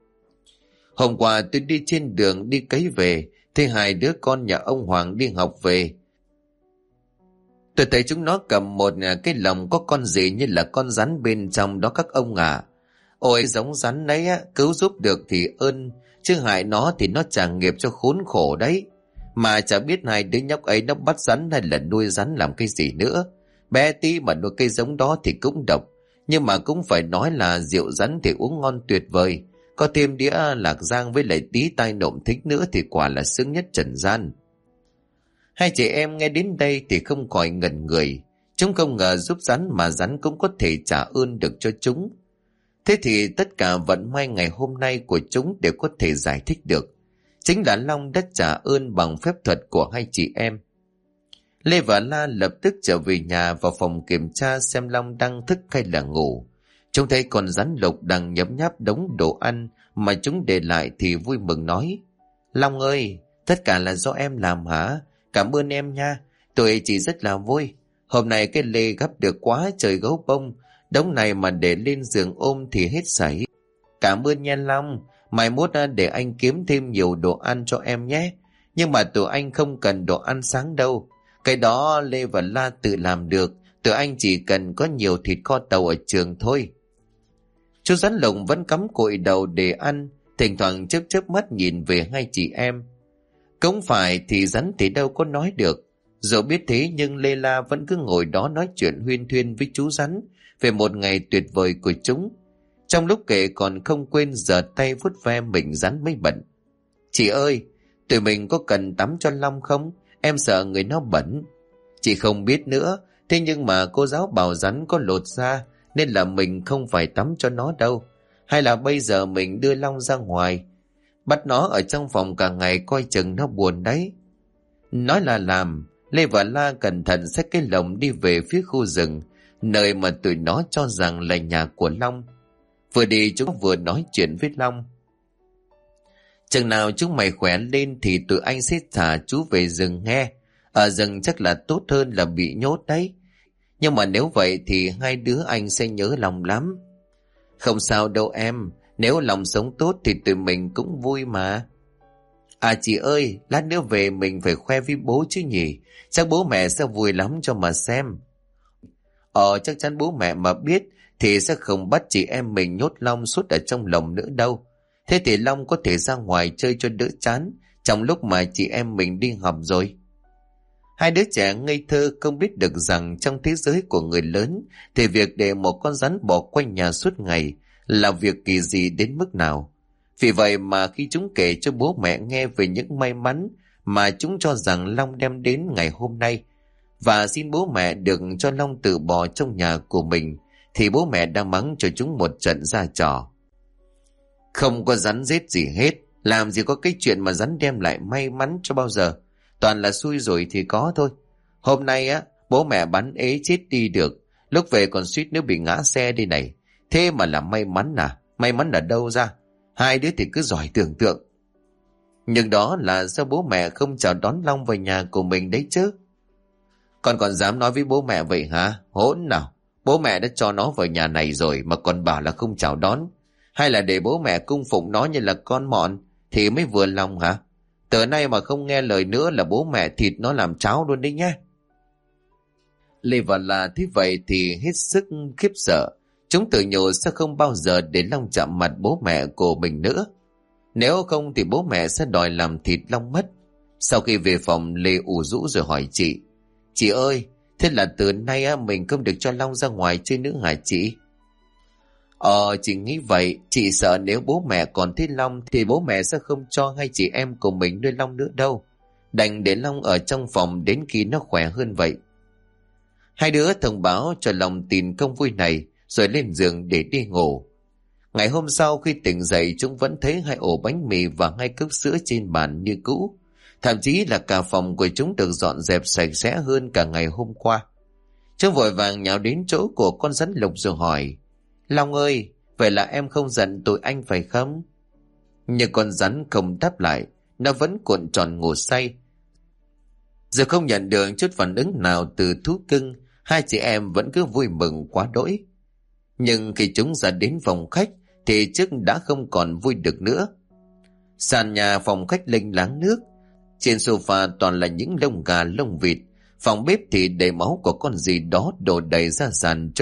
Hôm qua tôi đi trên đường đi cấy về, thấy hai đứa con nhà ông Hoàng đi học về. Tôi thấy chúng nó cầm một cái lồng có con gì như là con rắn bên trong đó các ông à. Ôi giống rắn đấy á, cứu giúp được thì ơn, chứ hại nó thì nó trả nghiệp cho khốn khổ đấy. Mà chả biết hai đứa nhóc ấy nó bắt rắn hay là nuôi rắn làm cái gì nữa. Bé tí mà nuôi cây giống đó thì cũng độc, nhưng mà cũng phải nói là rượu rắn thì uống ngon tuyệt vời. Có thêm đĩa lạc giang với lại tí tai nộm thích nữa thì quả là sướng nhất trần gian. Hai chị em nghe đến đây thì không khỏi ngẩn người. Chúng không ngờ giúp rắn mà rắn cũng có thể trả ơn được cho chúng. Thế thì tất cả vận may ngày hôm nay của chúng đều có thể giải thích được. Chính là Long đã trả ơn bằng phép thuật của hai chị em. Lê và La lập tức trở về nhà, vào phòng kiểm tra xem Long đang thức hay là ngủ. Chúng thấy con rắn lục đang nhấm nháp đống đồ ăn mà chúng để lại thì vui mừng nói: Long ơi, tất cả là do em làm hả? Cảm ơn em nha, tôi chỉ rất là vui. Hôm nay cái Lê gấp được quá trời gấu bông, đống này mà để lên giường ôm thì hết sảy. Cảm ơn nha Long, mai mốt để anh kiếm thêm nhiều đồ ăn cho em nhé. Nhưng mà tụi anh không cần đồ ăn sáng đâu. Cái đó Lê và La tự làm được, tụi anh chỉ cần có nhiều thịt kho tàu ở trường thôi. Chú rắn lồng vẫn cắm cụi đầu để ăn, thỉnh thoảng chớp chớp mắt nhìn về hai chị em. Không phải thì rắn thì đâu có nói được. Dù biết thế nhưng Lê La vẫn cứ ngồi đó nói chuyện huyên thuyên với chú rắn về một ngày tuyệt vời của chúng. Trong lúc kể còn không quên giở tay vuốt ve mình rắn mới bẩn. Chị ơi, tụi mình có cần tắm cho Long không? Em sợ người nó bẩn. Chị không biết nữa, thế nhưng mà cô giáo bảo rắn có lột da nên là mình không phải tắm cho nó đâu. Hay là bây giờ mình đưa Long ra ngoài, bắt nó ở trong phòng cả ngày coi chừng nó buồn đấy. Nói là làm, Lê và La cẩn thận xách cái lồng đi về phía khu rừng, nơi mà tụi nó cho rằng là nhà của Long. Vừa đi chúng vừa nói chuyện với Long. Chừng nào chúng mày khỏe lên thì tụi anh sẽ thả chú về rừng nghe. Ở rừng chắc là tốt hơn là bị nhốt đấy. Nhưng mà nếu vậy thì hai đứa anh sẽ nhớ Long lắm. Không sao đâu em, nếu Long sống tốt thì tụi mình cũng vui mà. À chị ơi, lát nữa về mình phải khoe với bố chứ nhỉ? Chắc bố mẹ sẽ vui lắm cho mà xem. Chắc chắn bố mẹ mà biết thì sẽ không bắt chị em mình nhốt Long suốt ở trong lồng nữa đâu. Thế thì Long có thể ra ngoài chơi cho đỡ chán trong lúc mà chị em mình đi học rồi. Hai đứa trẻ ngây thơ không biết được rằng trong thế giới của người lớn thì việc để một con rắn bò quanh nhà suốt ngày là việc kỳ dị đến mức nào. Vì vậy mà khi chúng kể cho bố mẹ nghe về những may mắn mà chúng cho rằng Long đem đến ngày hôm nay và xin bố mẹ được cho Long tự bò trong nhà của mình, thì bố mẹ đã mắng cho chúng một trận ra trò. Không có rắn rết gì hết, làm gì có cái chuyện mà rắn đem lại may mắn cho bao giờ. Toàn là xui rồi thì có thôi. Hôm nay bố mẹ bắn ế chết đi được, lúc về còn suýt nữa bị ngã xe đi này. Thế mà là may mắn à? May mắn ở đâu ra? Hai đứa thì cứ giỏi tưởng tượng. Nhưng đó là do bố mẹ không chào đón Long vào nhà của mình đấy chứ. Con còn dám nói với bố mẹ vậy hả? Hỗn nào. Bố mẹ đã cho nó vào nhà này rồi mà còn bảo là không chào đón. Hay là để bố mẹ cung phụng nó như là con mọn thì mới vừa lòng hả? Từ nay mà không nghe lời nữa là bố mẹ thịt nó làm cháo luôn đấy nhé. Lê và La thế vậy thì hết sức khiếp sợ. Chúng tự nhủ sẽ không bao giờ để Long chạm mặt bố mẹ của mình nữa. Nếu không thì bố mẹ sẽ đòi làm thịt Long mất. Sau khi về phòng, Lê ủ rũ rồi hỏi chị. Chị ơi, thế là từ nay mình không được cho Long ra ngoài chơi nữa hả chị? Chị nghĩ vậy. Chị sợ nếu bố mẹ còn thấy Long thì bố mẹ sẽ không cho hai chị em của mình nuôi Long nữa đâu. Đành để Long ở trong phòng đến khi nó khỏe hơn vậy. Hai đứa thông báo cho Long tin công vui này rồi lên giường để đi ngủ. Ngày hôm sau khi tỉnh dậy, chúng vẫn thấy hai ổ bánh mì và hai cốc sữa trên bàn như cũ. Thậm chí là cả phòng của chúng được dọn dẹp sạch sẽ hơn cả ngày hôm qua. Chúng vội vàng nhào đến chỗ của con rắn lục rồi hỏi. Long ơi, vậy là em không giận tụi anh phải không? Nhưng con rắn không đáp lại, nó vẫn cuộn tròn ngủ say. Giờ không nhận được chút phản ứng nào từ thú cưng, hai chị em vẫn cứ vui mừng quá đỗi. Nhưng khi chúng ra đến phòng khách thì trước đã không còn vui được nữa. Sàn nhà phòng khách lênh láng nước, trên sofa toàn là những lông gà lông vịt, phòng bếp thì đầy máu của con gì đó đổ đầy ra sàn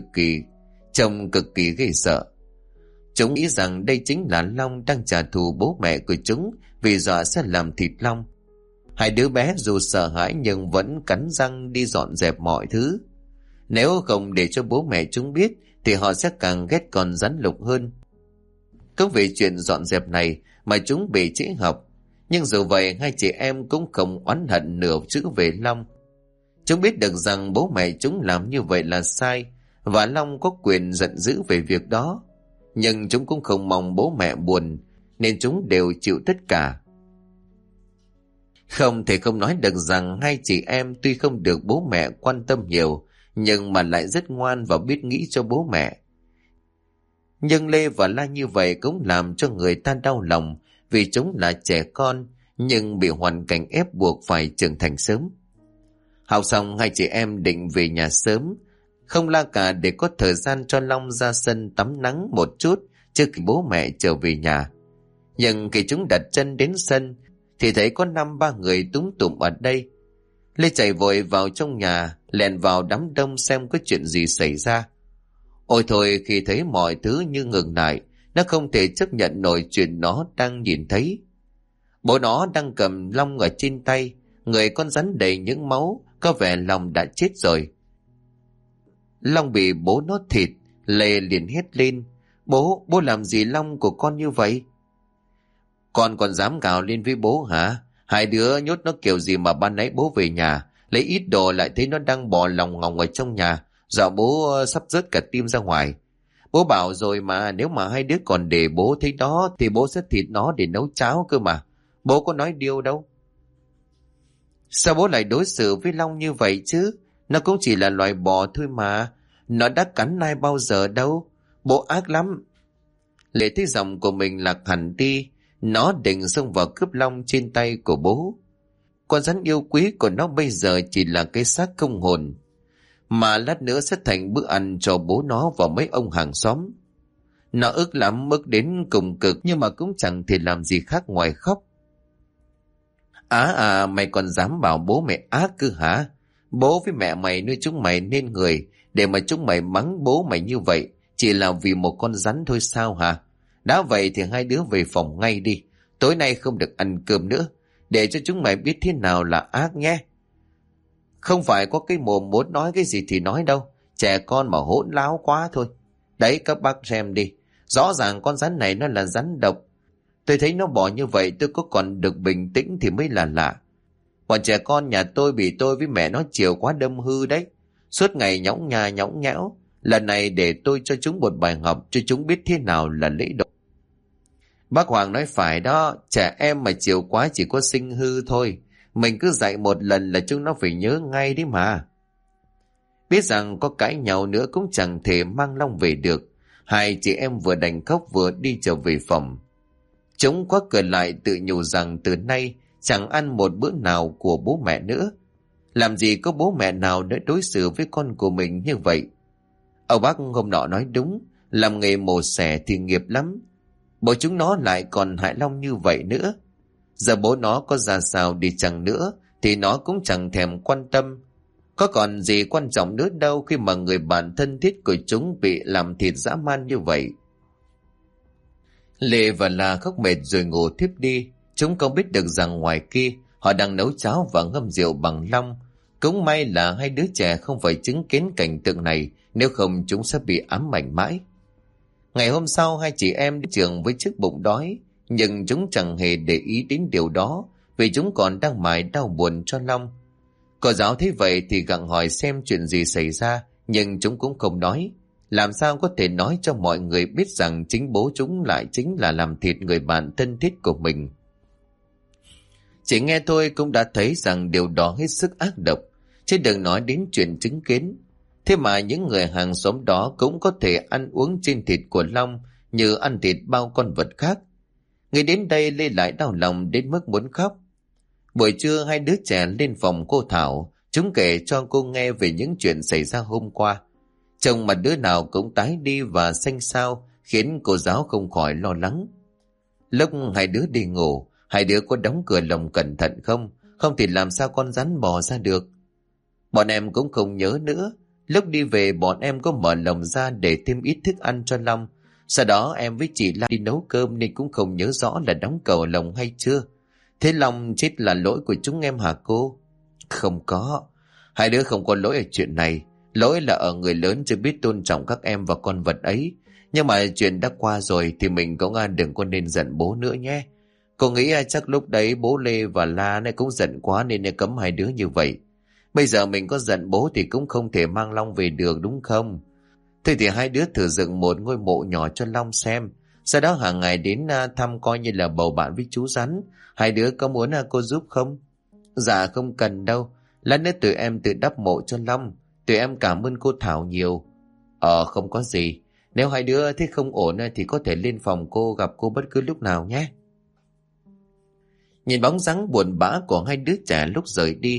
trông cực kỳ ghê sợ. Chúng nghĩ rằng đây chính là Long đang trả thù bố mẹ của chúng vì dọa sẽ làm thịt Long. Hai đứa bé dù sợ hãi nhưng vẫn cắn răng đi dọn dẹp mọi thứ. Nếu không để cho bố mẹ chúng biết thì họ sẽ càng ghét con rắn lục hơn. Cũng vì chuyện dọn dẹp này mà chúng bị trễ học. Nhưng dù vậy hai chị em cũng không oán hận nửa chữ về Long. Chúng biết được rằng bố mẹ chúng làm như vậy là sai và Long có quyền giận dữ về việc đó. Nhưng chúng cũng không mong bố mẹ buồn nên chúng đều chịu tất cả. Không thể không nói được rằng hai chị em tuy không được bố mẹ quan tâm nhiều nhưng mà lại rất ngoan và biết nghĩ cho bố mẹ. Nhưng Lê và La như vậy cũng làm cho người ta đau lòng vì chúng là trẻ con nhưng bị hoàn cảnh ép buộc phải trưởng thành sớm. Học xong hai chị em định về nhà sớm, không la cả để có thời gian cho Long ra sân tắm nắng một chút trước khi bố mẹ trở về nhà. Nhưng khi chúng đặt chân đến sân thì thấy có 5-3 người túm tụm ở đây. Lê chạy vội vào trong nhà, lèn vào đám đông xem có chuyện gì xảy ra. Ôi thôi, khi thấy mọi thứ như ngừng lại, nó không thể chấp nhận nổi chuyện nó đang nhìn thấy. Bố nó đang cầm Long ở trên tay, người con rắn đầy những máu, có vẻ Long đã chết rồi. Long bị bố nó thịt, Lê liền hét lên: bố làm gì Long của con như vậy? Con còn dám gào lên với bố hả? Hai đứa nhốt nó kiểu gì mà ban nãy bố về nhà, lấy ít đồ lại thấy nó đang bò lòng ngòng ở trong nhà, dạo bố sắp rớt cả tim ra ngoài. Bố bảo rồi mà, nếu mà hai đứa còn để bố thấy đó thì bố sẽ thịt nó để nấu cháo cơ mà. Bố có nói điêu đâu. Sao bố lại đối xử với Long như vậy chứ? Nó cũng chỉ là loài bò thôi mà. Nó đã cắn ai bao giờ đâu. Bố ác lắm. Lệ thấy giọng của mình lạc hẳn đi. Nó định xông vào cướp Long trên tay của bố. Con rắn yêu quý của nó bây giờ chỉ là cái xác không hồn, mà lát nữa sẽ thành bữa ăn cho bố nó và mấy ông hàng xóm. Nó ức lắm, ức đến cùng cực, nhưng mà cũng chẳng thể làm gì khác ngoài khóc. Mày còn dám bảo bố mẹ ác cơ hả? Bố với mẹ mày nuôi chúng mày nên người, để mà chúng mày mắng bố mày như vậy chỉ là vì một con rắn thôi sao hả? Đã vậy thì hai đứa về phòng ngay đi, tối nay không được ăn cơm nữa, để cho chúng mày biết thế nào là ác nhé. Không phải có cái mồm muốn nói cái gì thì nói đâu, trẻ con mà hỗn láo quá thôi. Đấy các bác xem đi, rõ ràng con rắn này nó là rắn độc. Tôi thấy nó bỏ như vậy tôi có còn được bình tĩnh thì mới là lạ. Bọn trẻ con nhà tôi bị tôi với mẹ nó chiều quá đâm hư đấy. Suốt ngày nhõng nhà nhõng nhẽo. Lần này để tôi cho chúng một bài học, cho chúng biết thế nào là lễ độ. Bác Hoàng nói phải đó, trẻ em mà chiều quá chỉ có sinh hư thôi. Mình cứ dạy một lần là chúng nó phải nhớ ngay đấy mà. Biết rằng có cãi nhau nữa cũng chẳng thể mang Long về được. Hai chị em vừa đành khóc vừa đi trở về phòng. Chúng quá cười lại tự nhủ rằng từ nay chẳng ăn một bữa nào của bố mẹ nữa. Làm gì có bố mẹ nào đã đối xử với con của mình như vậy. Ông bác hôm nọ nói đúng, làm nghề mổ xẻ thì nghiệp lắm. Bố chúng nó lại còn hại Long như vậy nữa. Giờ bố nó có ra sao đi chăng nữa thì nó cũng chẳng thèm quan tâm. Có còn gì quan trọng nữa đâu khi mà người bạn thân thiết của chúng bị làm thịt dã man như vậy. Lệ và La khóc mệt rồi ngủ thiếp đi. Chúng không biết được rằng ngoài kia họ đang nấu cháo và ngâm rượu bằng Long. Cũng may là hai đứa trẻ không phải chứng kiến cảnh tượng này, nếu không chúng sẽ bị ám ảnh mãi. Ngày hôm sau hai chị em đến trường với chiếc bụng đói, nhưng chúng chẳng hề để ý đến điều đó vì chúng còn đang mải đau buồn cho Long. Cô giáo thấy vậy thì gặng hỏi xem chuyện gì xảy ra, nhưng chúng cũng không nói. Làm sao có thể nói cho mọi người biết rằng chính bố chúng lại chính là làm thịt người bạn thân thiết của mình. Chỉ nghe thôi cũng đã thấy rằng điều đó hết sức ác độc, chứ đừng nói đến chuyện chứng kiến. Thế mà những người hàng xóm đó cũng có thể ăn uống trên thịt của Long như ăn thịt bao con vật khác. Người đến đây Lê lại đau lòng đến mức muốn khóc. Buổi trưa hai đứa trẻ lên phòng cô Thảo, chúng kể cho cô nghe về những chuyện xảy ra hôm qua. Trông mặt đứa nào cũng tái đi và xanh xao, khiến cô giáo không khỏi lo lắng. Lúc hai đứa đi ngủ, hai đứa có đóng cửa lồng cẩn thận không? Không thì làm sao con rắn bò ra được? Bọn em cũng không nhớ nữa. Lúc đi về bọn em có mở lồng ra để thêm ít thức ăn cho Long. Sau đó em với chị La đi nấu cơm nên cũng không nhớ rõ là đóng cầu lồng hay chưa. Thế Long chết là lỗi của chúng em hả cô? Không có. Hai đứa không có lỗi ở chuyện này. Lỗi là ở người lớn chưa biết tôn trọng các em và con vật ấy. Nhưng mà chuyện đã qua rồi thì mình cũng đừng có nên giận bố nữa nhé. Cô nghĩ chắc lúc đấy bố Lê và La này cũng giận quá nên cấm hai đứa như vậy. Bây giờ mình có giận bố thì cũng không thể mang Long về được đúng không? Thế thì hai đứa thử dựng một ngôi mộ nhỏ cho Long xem. Sau đó hàng ngày đến thăm coi như là bầu bạn với chú rắn. Hai đứa có muốn cô giúp không? Dạ không cần đâu. Lát nữa tụi em tự đắp mộ cho Long. Tụi em cảm ơn cô Thảo nhiều. Không có gì. Nếu hai đứa thấy không ổn thì có thể lên phòng cô gặp cô bất cứ lúc nào nhé. Nhìn bóng dáng buồn bã của hai đứa trẻ lúc rời đi,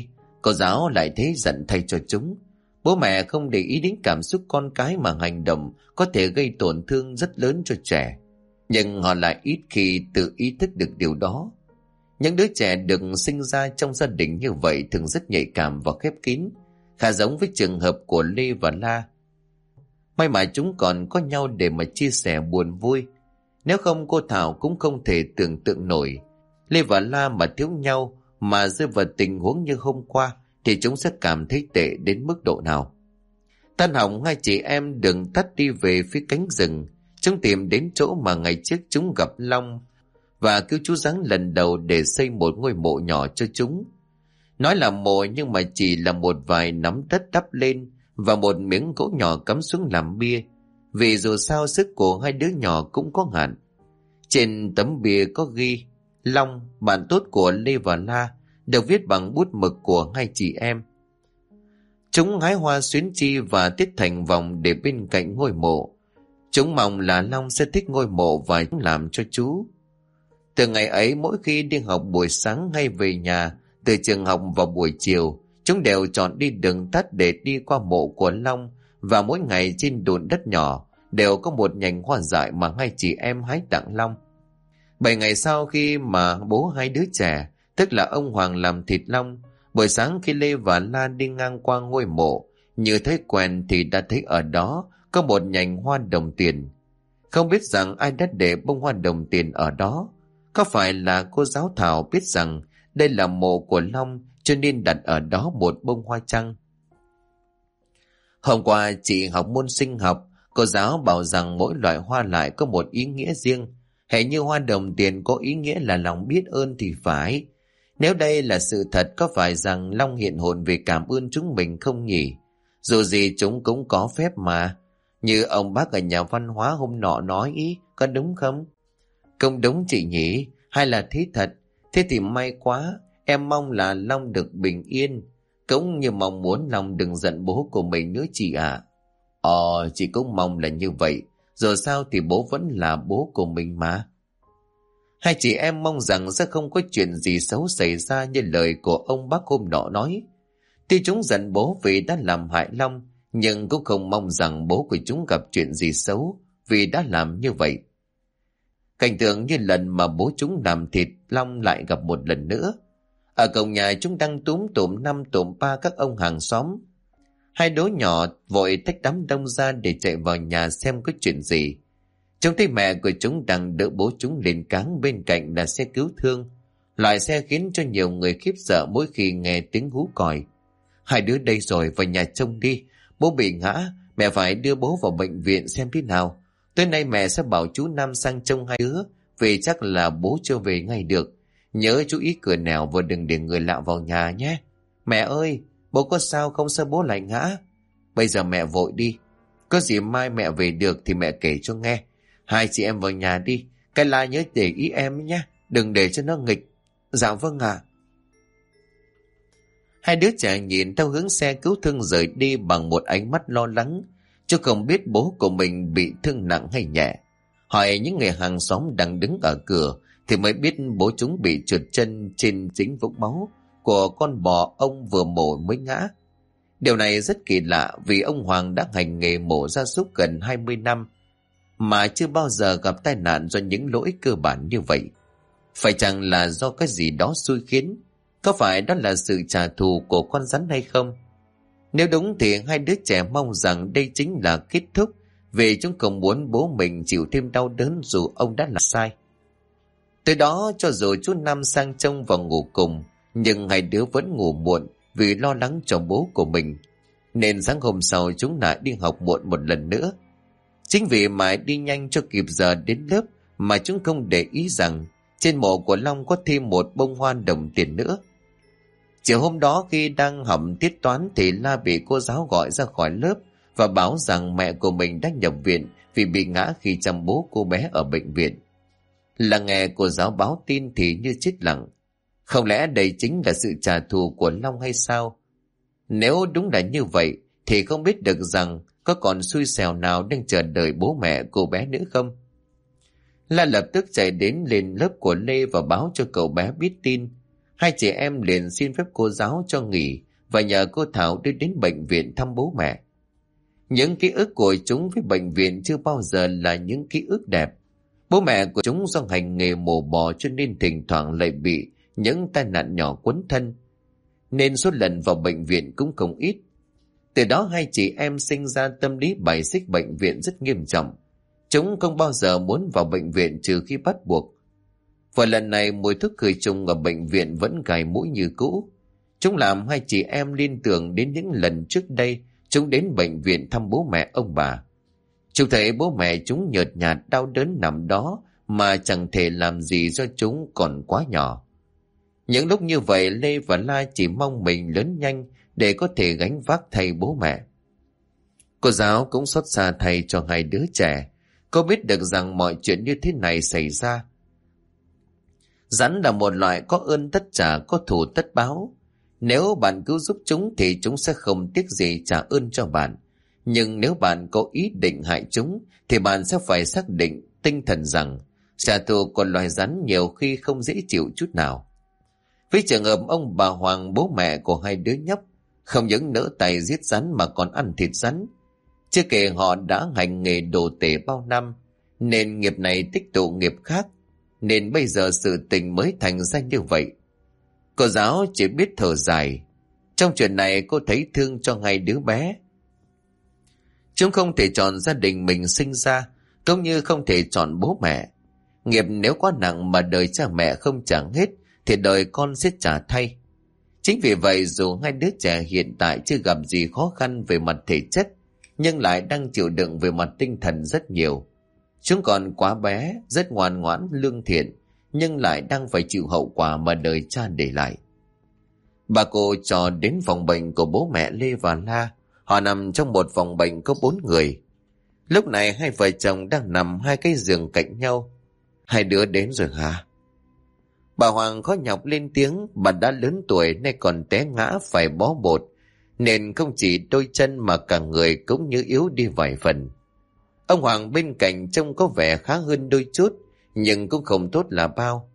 Cô giáo lại thấy giận thay cho chúng. Bố mẹ không để ý đến cảm xúc con cái mà hành động có thể gây tổn thương rất lớn cho trẻ. Nhưng họ lại ít khi tự ý thức được điều đó. Những đứa trẻ được sinh ra trong gia đình như vậy thường rất nhạy cảm và khép kín, khá giống với trường hợp của Lê và La. May mà chúng còn có nhau để mà chia sẻ buồn vui. Nếu không cô Thảo cũng không thể tưởng tượng nổi Lê và La mà thiếu nhau mà rơi vào tình huống như hôm qua thì chúng sẽ cảm thấy tệ đến mức độ nào. Tan học, hai chị em đường tắt đi về phía cánh rừng. Chúng tìm đến chỗ mà ngày trước chúng gặp Long và cứu chú Giáng lần đầu để xây một ngôi mộ nhỏ cho chúng. Nói là mộ nhưng mà chỉ là một vài nắm đất đắp lên và một miếng gỗ nhỏ cắm xuống làm bia, vì dù sao sức của hai đứa nhỏ cũng có hạn. Trên tấm bia có ghi Long, bạn tốt của Lê và La, được viết bằng bút mực của hai chị em. Chúng hái hoa xuyến chi và tiết thành vòng để bên cạnh ngôi mộ. Chúng mong là Long sẽ thích ngôi mộ và làm cho chú. Từ ngày ấy, mỗi khi đi học buổi sáng hay về nhà từ trường học vào buổi chiều, chúng đều chọn đi đường tắt để đi qua mộ của Long, và mỗi ngày trên đùn đất nhỏ đều có một nhành hoa dại mà hai chị em hái tặng Long. 7 ngày sau khi mà bố hai đứa trẻ, tức là ông Hoàng làm thịt Long, buổi sáng khi Lê và La đi ngang qua ngôi mộ, như thấy quen thì đã thấy ở đó có một nhành hoa đồng tiền. Không biết rằng ai đã để bông hoa đồng tiền ở đó. Có phải là cô giáo Thảo biết rằng đây là mộ của Long cho nên đặt ở đó một bông hoa chăng? Hôm qua chị học môn sinh học, cô giáo bảo rằng mỗi loại hoa lại có một ý nghĩa riêng. Hệ như hoa đồng tiền có ý nghĩa là lòng biết ơn thì phải. Nếu đây là sự thật, có phải rằng Long hiện hồn về cảm ơn chúng mình không nhỉ? Dù gì chúng cũng có phép mà. Như ông bác ở nhà văn hóa hôm nọ nói ý, có đúng không? Không đúng chị nhỉ? Hay là thế thật? Thế thì may quá, em mong là Long được bình yên. Cũng như mong muốn Long đừng giận bố của mình nữa chị ạ. Chị cũng mong là như vậy. Dù sao thì bố vẫn là bố của mình mà. Hai chị em mong rằng sẽ không có chuyện gì xấu xảy ra như lời của ông bác hôm nọ nói. Tuy chúng giận bố vì đã làm hại Long, nhưng cũng không mong rằng bố của chúng gặp chuyện gì xấu vì đã làm như vậy. Cảnh tượng như lần mà bố chúng làm thịt Long lại gặp một lần nữa. Ở cổng nhà chúng đang túm tụm năm tụm ba các ông hàng xóm. Hai đứa nhỏ vội tách đám đông ra để chạy vào nhà xem có chuyện gì. Trông thấy mẹ của chúng đang đỡ bố chúng lên cáng, bên cạnh là xe cứu thương. Loại xe khiến cho nhiều người khiếp sợ mỗi khi nghe tiếng hú còi. Hai đứa đây rồi, vào nhà trông đi. Bố bị ngã, mẹ phải đưa bố vào bệnh viện xem thế nào. Tối nay mẹ sẽ bảo chú Nam sang trông hai đứa, vì chắc là bố chưa về ngay được. Nhớ chú ý cửa nẻo và đừng để người lạ vào nhà nhé. Mẹ ơi, bố có sao không, sao bố lại ngã? Bây giờ mẹ vội đi. Có gì mai mẹ về được thì mẹ kể cho nghe. Hai chị em vào nhà đi. Cái La nhớ để ý em nhé, đừng để cho nó nghịch. Dạ vâng ạ. Hai đứa trẻ nhìn theo hướng xe cứu thương rời đi bằng một ánh mắt lo lắng, chứ không biết bố của mình bị thương nặng hay nhẹ. Hỏi những người hàng xóm đang đứng ở cửa thì mới biết bố chúng bị trượt chân trên dính vũng máu của con bò ông vừa mổ mới ngã. Điều này rất kỳ lạ vì ông Hoàng đã hành nghề mổ gia súc gần 20 năm mà chưa bao giờ gặp tai nạn do những lỗi cơ bản như vậy. Phải chăng là do cái gì đó xui khiến? Có phải đó là sự trả thù của con rắn hay không? Nếu đúng thì hai đứa trẻ mong rằng đây chính là kết thúc, vì chúng không muốn bố mình chịu thêm đau đớn dù ông đã làm sai. Từ đó cho dù chú Năm sang trông và ngủ cùng, nhưng hai đứa vẫn ngủ muộn vì lo lắng cho bố của mình. Nên sáng hôm sau chúng lại đi học muộn một lần nữa. Chính vì mãi đi nhanh cho kịp giờ đến lớp mà chúng không để ý rằng trên mộ của Long có thêm một bông hoa đồng tiền nữa. Chiều hôm đó khi đang học tiết toán thì La bị cô giáo gọi ra khỏi lớp và báo rằng mẹ của mình đã nhập viện vì bị ngã khi chăm bố cô bé ở bệnh viện. La nghe cô giáo báo tin thì như chết lặng. Không lẽ đây chính là sự trả thù của Long hay sao? Nếu đúng là như vậy thì không biết được rằng có còn xui xẻo nào đang chờ đợi bố mẹ cô bé nữa không? La lập tức chạy đến lên lớp của Lê và báo cho cậu bé biết tin. Hai chị em liền xin phép cô giáo cho nghỉ và nhờ cô Thảo đưa đến bệnh viện thăm bố mẹ. Những ký ức của chúng với bệnh viện chưa bao giờ là những ký ức đẹp. Bố mẹ của chúng do hành nghề mổ bò cho nên thỉnh thoảng lại bị những tai nạn nhỏ quấn thân, nên số lần vào bệnh viện cũng không ít. Từ đó hai chị em sinh ra tâm lý bài xích bệnh viện rất nghiêm trọng. Chúng không bao giờ muốn vào bệnh viện trừ khi bắt buộc. Và lần này mùi thuốc khử trùng ở bệnh viện vẫn gài mũi như cũ. Chúng làm hai chị em liên tưởng đến những lần trước đây chúng đến bệnh viện thăm bố mẹ ông bà. Chúng thấy bố mẹ chúng nhợt nhạt đau đớn nằm đó mà chẳng thể làm gì do chúng còn quá nhỏ. Những lúc như vậy Lê và La chỉ mong mình lớn nhanh để có thể gánh vác thay bố mẹ. Cô giáo cũng xót xa thay cho hai đứa trẻ. Cô biết được rằng mọi chuyện như thế này xảy ra. Rắn là một loại có ơn tất trả, có thù tất báo. Nếu bạn cứu giúp chúng thì chúng sẽ không tiếc gì trả ơn cho bạn. Nhưng nếu bạn có ý định hại chúng thì bạn sẽ phải xác định tinh thần rằng trả thù của loài rắn nhiều khi không dễ chịu chút nào. Với trường hợp ông bà Hoàng, bố mẹ của hai đứa nhóc, không những nỡ tay giết rắn mà còn ăn thịt rắn. Chưa kể họ đã hành nghề đồ tể bao năm, nên nghiệp này tích tụ nghiệp khác, nên bây giờ sự tình mới thành ra như vậy. Cô giáo chỉ biết thở dài. Trong chuyện này cô thấy thương cho hai đứa bé. Chúng không thể chọn gia đình mình sinh ra, cũng như không thể chọn bố mẹ. Nghiệp nếu quá nặng mà đời cha mẹ không trả hết thì đời con sẽ trả thay. Chính vì vậy dù hai đứa trẻ hiện tại chưa gặp gì khó khăn về mặt thể chất, nhưng lại đang chịu đựng về mặt tinh thần rất nhiều. Chúng còn quá bé, rất ngoan ngoãn, lương thiện, nhưng lại đang phải chịu hậu quả mà đời cha để lại. Bà cô trò đến phòng bệnh của bố mẹ Lê và La. Họ nằm trong một phòng bệnh có 4 người. Lúc này hai vợ chồng đang nằm hai cái giường cạnh nhau. Hai đứa đến rồi hả? Bà Hoàng khó nhọc lên tiếng. Bà đã lớn tuổi nay còn té ngã phải bó bột, nên không chỉ đôi chân mà cả người cũng như yếu đi vài phần. Ông Hoàng bên cạnh trông có vẻ khá hơn đôi chút, nhưng cũng không tốt là bao.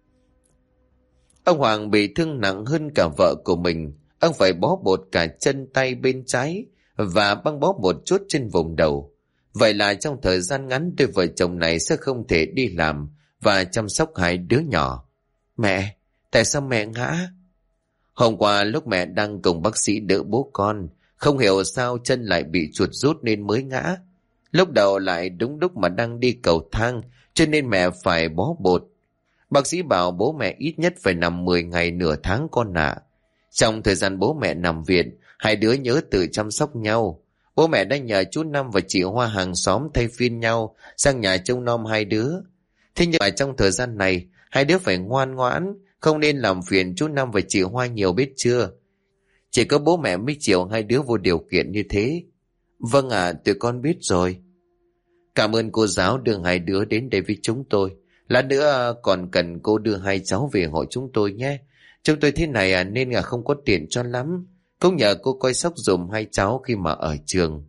Ông Hoàng bị thương nặng hơn cả vợ của mình. Ông phải bó bột cả chân tay bên trái và băng bó một chút trên vùng đầu. Vậy là trong thời gian ngắn đôi vợ chồng này sẽ không thể đi làm và chăm sóc hai đứa nhỏ. Mẹ, tại sao mẹ ngã? Hôm qua lúc mẹ đang cùng bác sĩ đỡ bố con, không hiểu sao chân lại bị chuột rút nên mới ngã. Lúc đầu lại đúng lúc mà đang đi cầu thang, cho nên mẹ phải bó bột. Bác sĩ bảo bố mẹ ít nhất phải nằm 10 ngày nửa tháng con ạ. Trong thời gian bố mẹ nằm viện, hai đứa nhớ tự chăm sóc nhau. Bố mẹ đã nhờ chú Năm và chị Hoa hàng xóm thay phiên nhau sang nhà trông nom hai đứa. Thế nhưng mà trong thời gian này, hai đứa phải ngoan ngoãn, không nên làm phiền chú Năm và chị Hoa nhiều, biết chưa? Chỉ có bố mẹ mới chiều hai đứa vô điều kiện như thế. Vâng ạ, tụi con biết rồi. Cảm ơn cô giáo đưa hai đứa đến đây với chúng tôi. Lát nữa còn cần cô đưa hai cháu về hội chúng tôi nhé. Chúng tôi thế này nên là không có tiền cho lắm. Cũng nhờ cô coi sóc dùm hai cháu khi mà ở trường.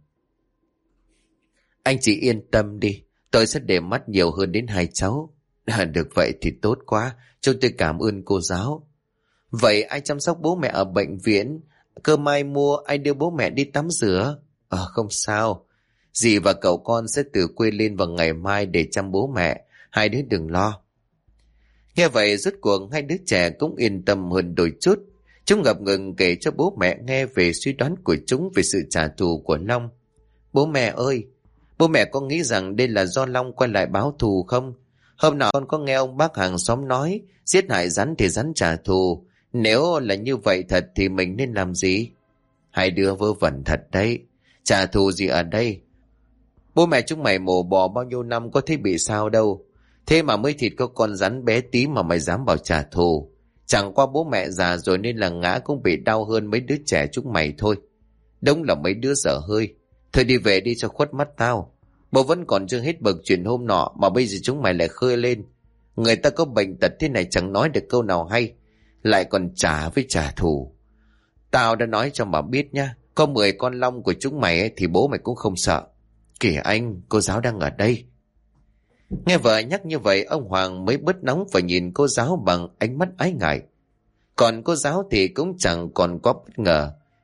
Anh chị yên tâm đi, tôi sẽ để mắt nhiều hơn đến hai cháu. Được vậy thì tốt quá, chúng tôi cảm ơn cô giáo. Vậy ai chăm sóc bố mẹ ở bệnh viện? Cơm ai mua, ai đưa bố mẹ đi tắm rửa? Không sao. Dì và cậu con sẽ từ quê lên vào ngày mai để chăm bố mẹ. Hai đứa đừng lo. Nghe vậy rốt cuộc hai đứa trẻ cũng yên tâm hơn đôi chút. Chúng ngập ngừng kể cho bố mẹ nghe về suy đoán của chúng về sự trả thù của Long. Bố mẹ ơi, bố mẹ có nghĩ rằng đây là do Long quay lại báo thù không? Hôm nào con có nghe ông bác hàng xóm nói giết hại rắn thì rắn trả thù. Nếu là như vậy thật thì mình nên làm gì? Hai đứa vớ vẩn thật đấy. Trả thù gì ở đây? Bố mẹ chúng mày mổ bò bao nhiêu năm có thấy bị sao đâu. Thế mà mới thịt có con rắn bé tí mà mày dám bảo trả thù. Chẳng qua bố mẹ già rồi nên là ngã cũng bị đau hơn mấy đứa trẻ chúng mày thôi. Đúng là mấy đứa dở hơi. Thôi đi về đi cho khuất mắt tao. Bố vẫn còn chưa hết bực chuyện hôm nọ mà bây giờ chúng mày lại khơi lên. Người ta có bệnh tật thế này chẳng nói được câu nào hay, lại còn trả với trả thù. Tao đã nói cho mà biết nhá, có 10 con long của chúng mày ấy, thì bố mày cũng không sợ. Kìa anh, cô giáo đang ở đây. Nghe vợ nhắc như vậy, ông Hoàng mới bớt nóng và nhìn cô giáo bằng ánh mắt ái ngại. Còn cô giáo thì cũng chẳng còn quá bất ngờ,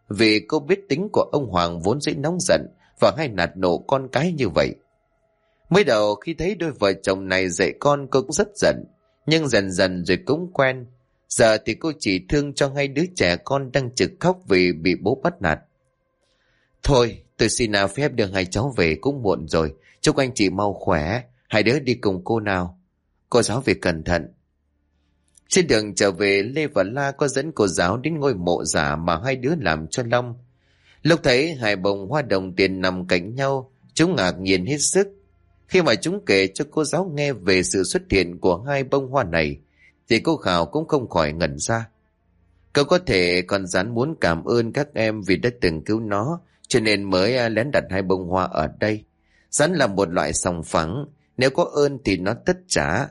vì cô biết tính của ông Hoàng vốn dễ nóng giận và hay nạt nộ con cái như vậy. Mới đầu khi thấy đôi vợ chồng này dạy con, cô cũng rất giận, nhưng dần dần rồi cũng quen. Giờ thì cô chỉ thương cho hai đứa trẻ con đang trực khóc vì bị bố bắt nạt. Thôi, tôi xin phép đưa hai cháu về, cũng muộn rồi. Chúc anh chị mau khỏe, hai đứa đi cùng cô nào. Cô giáo về cẩn thận. Trên đường trở về, Lê và La có dẫn cô giáo đến ngôi mộ giả mà hai đứa làm cho Long. Lúc thấy hai bông hoa đồng tiền nằm cạnh nhau, chúng ngạc nhiên hết sức. Khi mà chúng kể cho cô giáo nghe về sự xuất hiện của hai bông hoa này, thì cô Khảo cũng không khỏi ngẩn ra. Cậu có thể còn rắn muốn cảm ơn các em vì đã từng cứu nó, cho nên mới lén đặt hai bông hoa ở đây. Rắn là một loại sòng phẳng, nếu có ơn thì nó tất trả.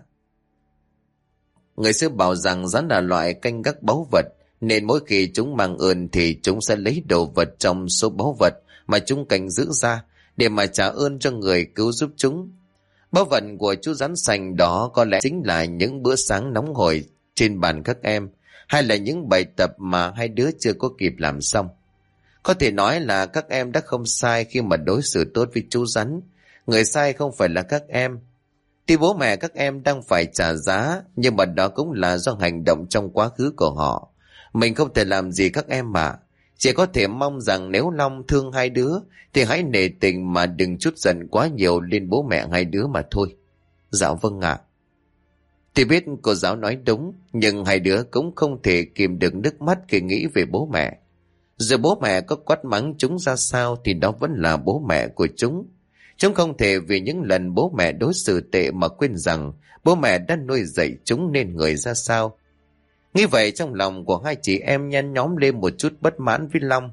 Người xưa bảo rằng rắn là loại canh gác báu vật, nên mỗi khi chúng mang ơn thì chúng sẽ lấy đồ vật trong số báu vật mà chúng canh giữ ra để mà trả ơn cho người cứu giúp chúng. Báu vật của chú rắn xanh đó có lẽ chính là những bữa sáng nóng hổi trên bàn các em, hay là những bài tập mà hai đứa chưa có kịp làm xong. Có thể nói là các em đã không sai khi mà đối xử tốt với chú rắn. Người sai không phải là các em. Tuy bố mẹ các em đang phải trả giá, nhưng mà đó cũng là do hành động trong quá khứ của họ. Mình không thể làm gì các em mà. Chỉ có thể mong rằng nếu Long thương hai đứa thì hãy nể tình mà đừng chút giận quá nhiều lên bố mẹ hai đứa mà thôi. Dạ vâng ạ. Thì biết cô giáo nói đúng, nhưng hai đứa cũng không thể kìm được nước mắt khi nghĩ về bố mẹ. Giờ bố mẹ có quát mắng chúng ra sao thì đó vẫn là bố mẹ của chúng. Chúng không thể vì những lần bố mẹ đối xử tệ mà quên rằng bố mẹ đã nuôi dạy chúng nên người ra sao. Nghĩ vậy trong lòng của hai chị em nhen nhóm lên một chút bất mãn với Long.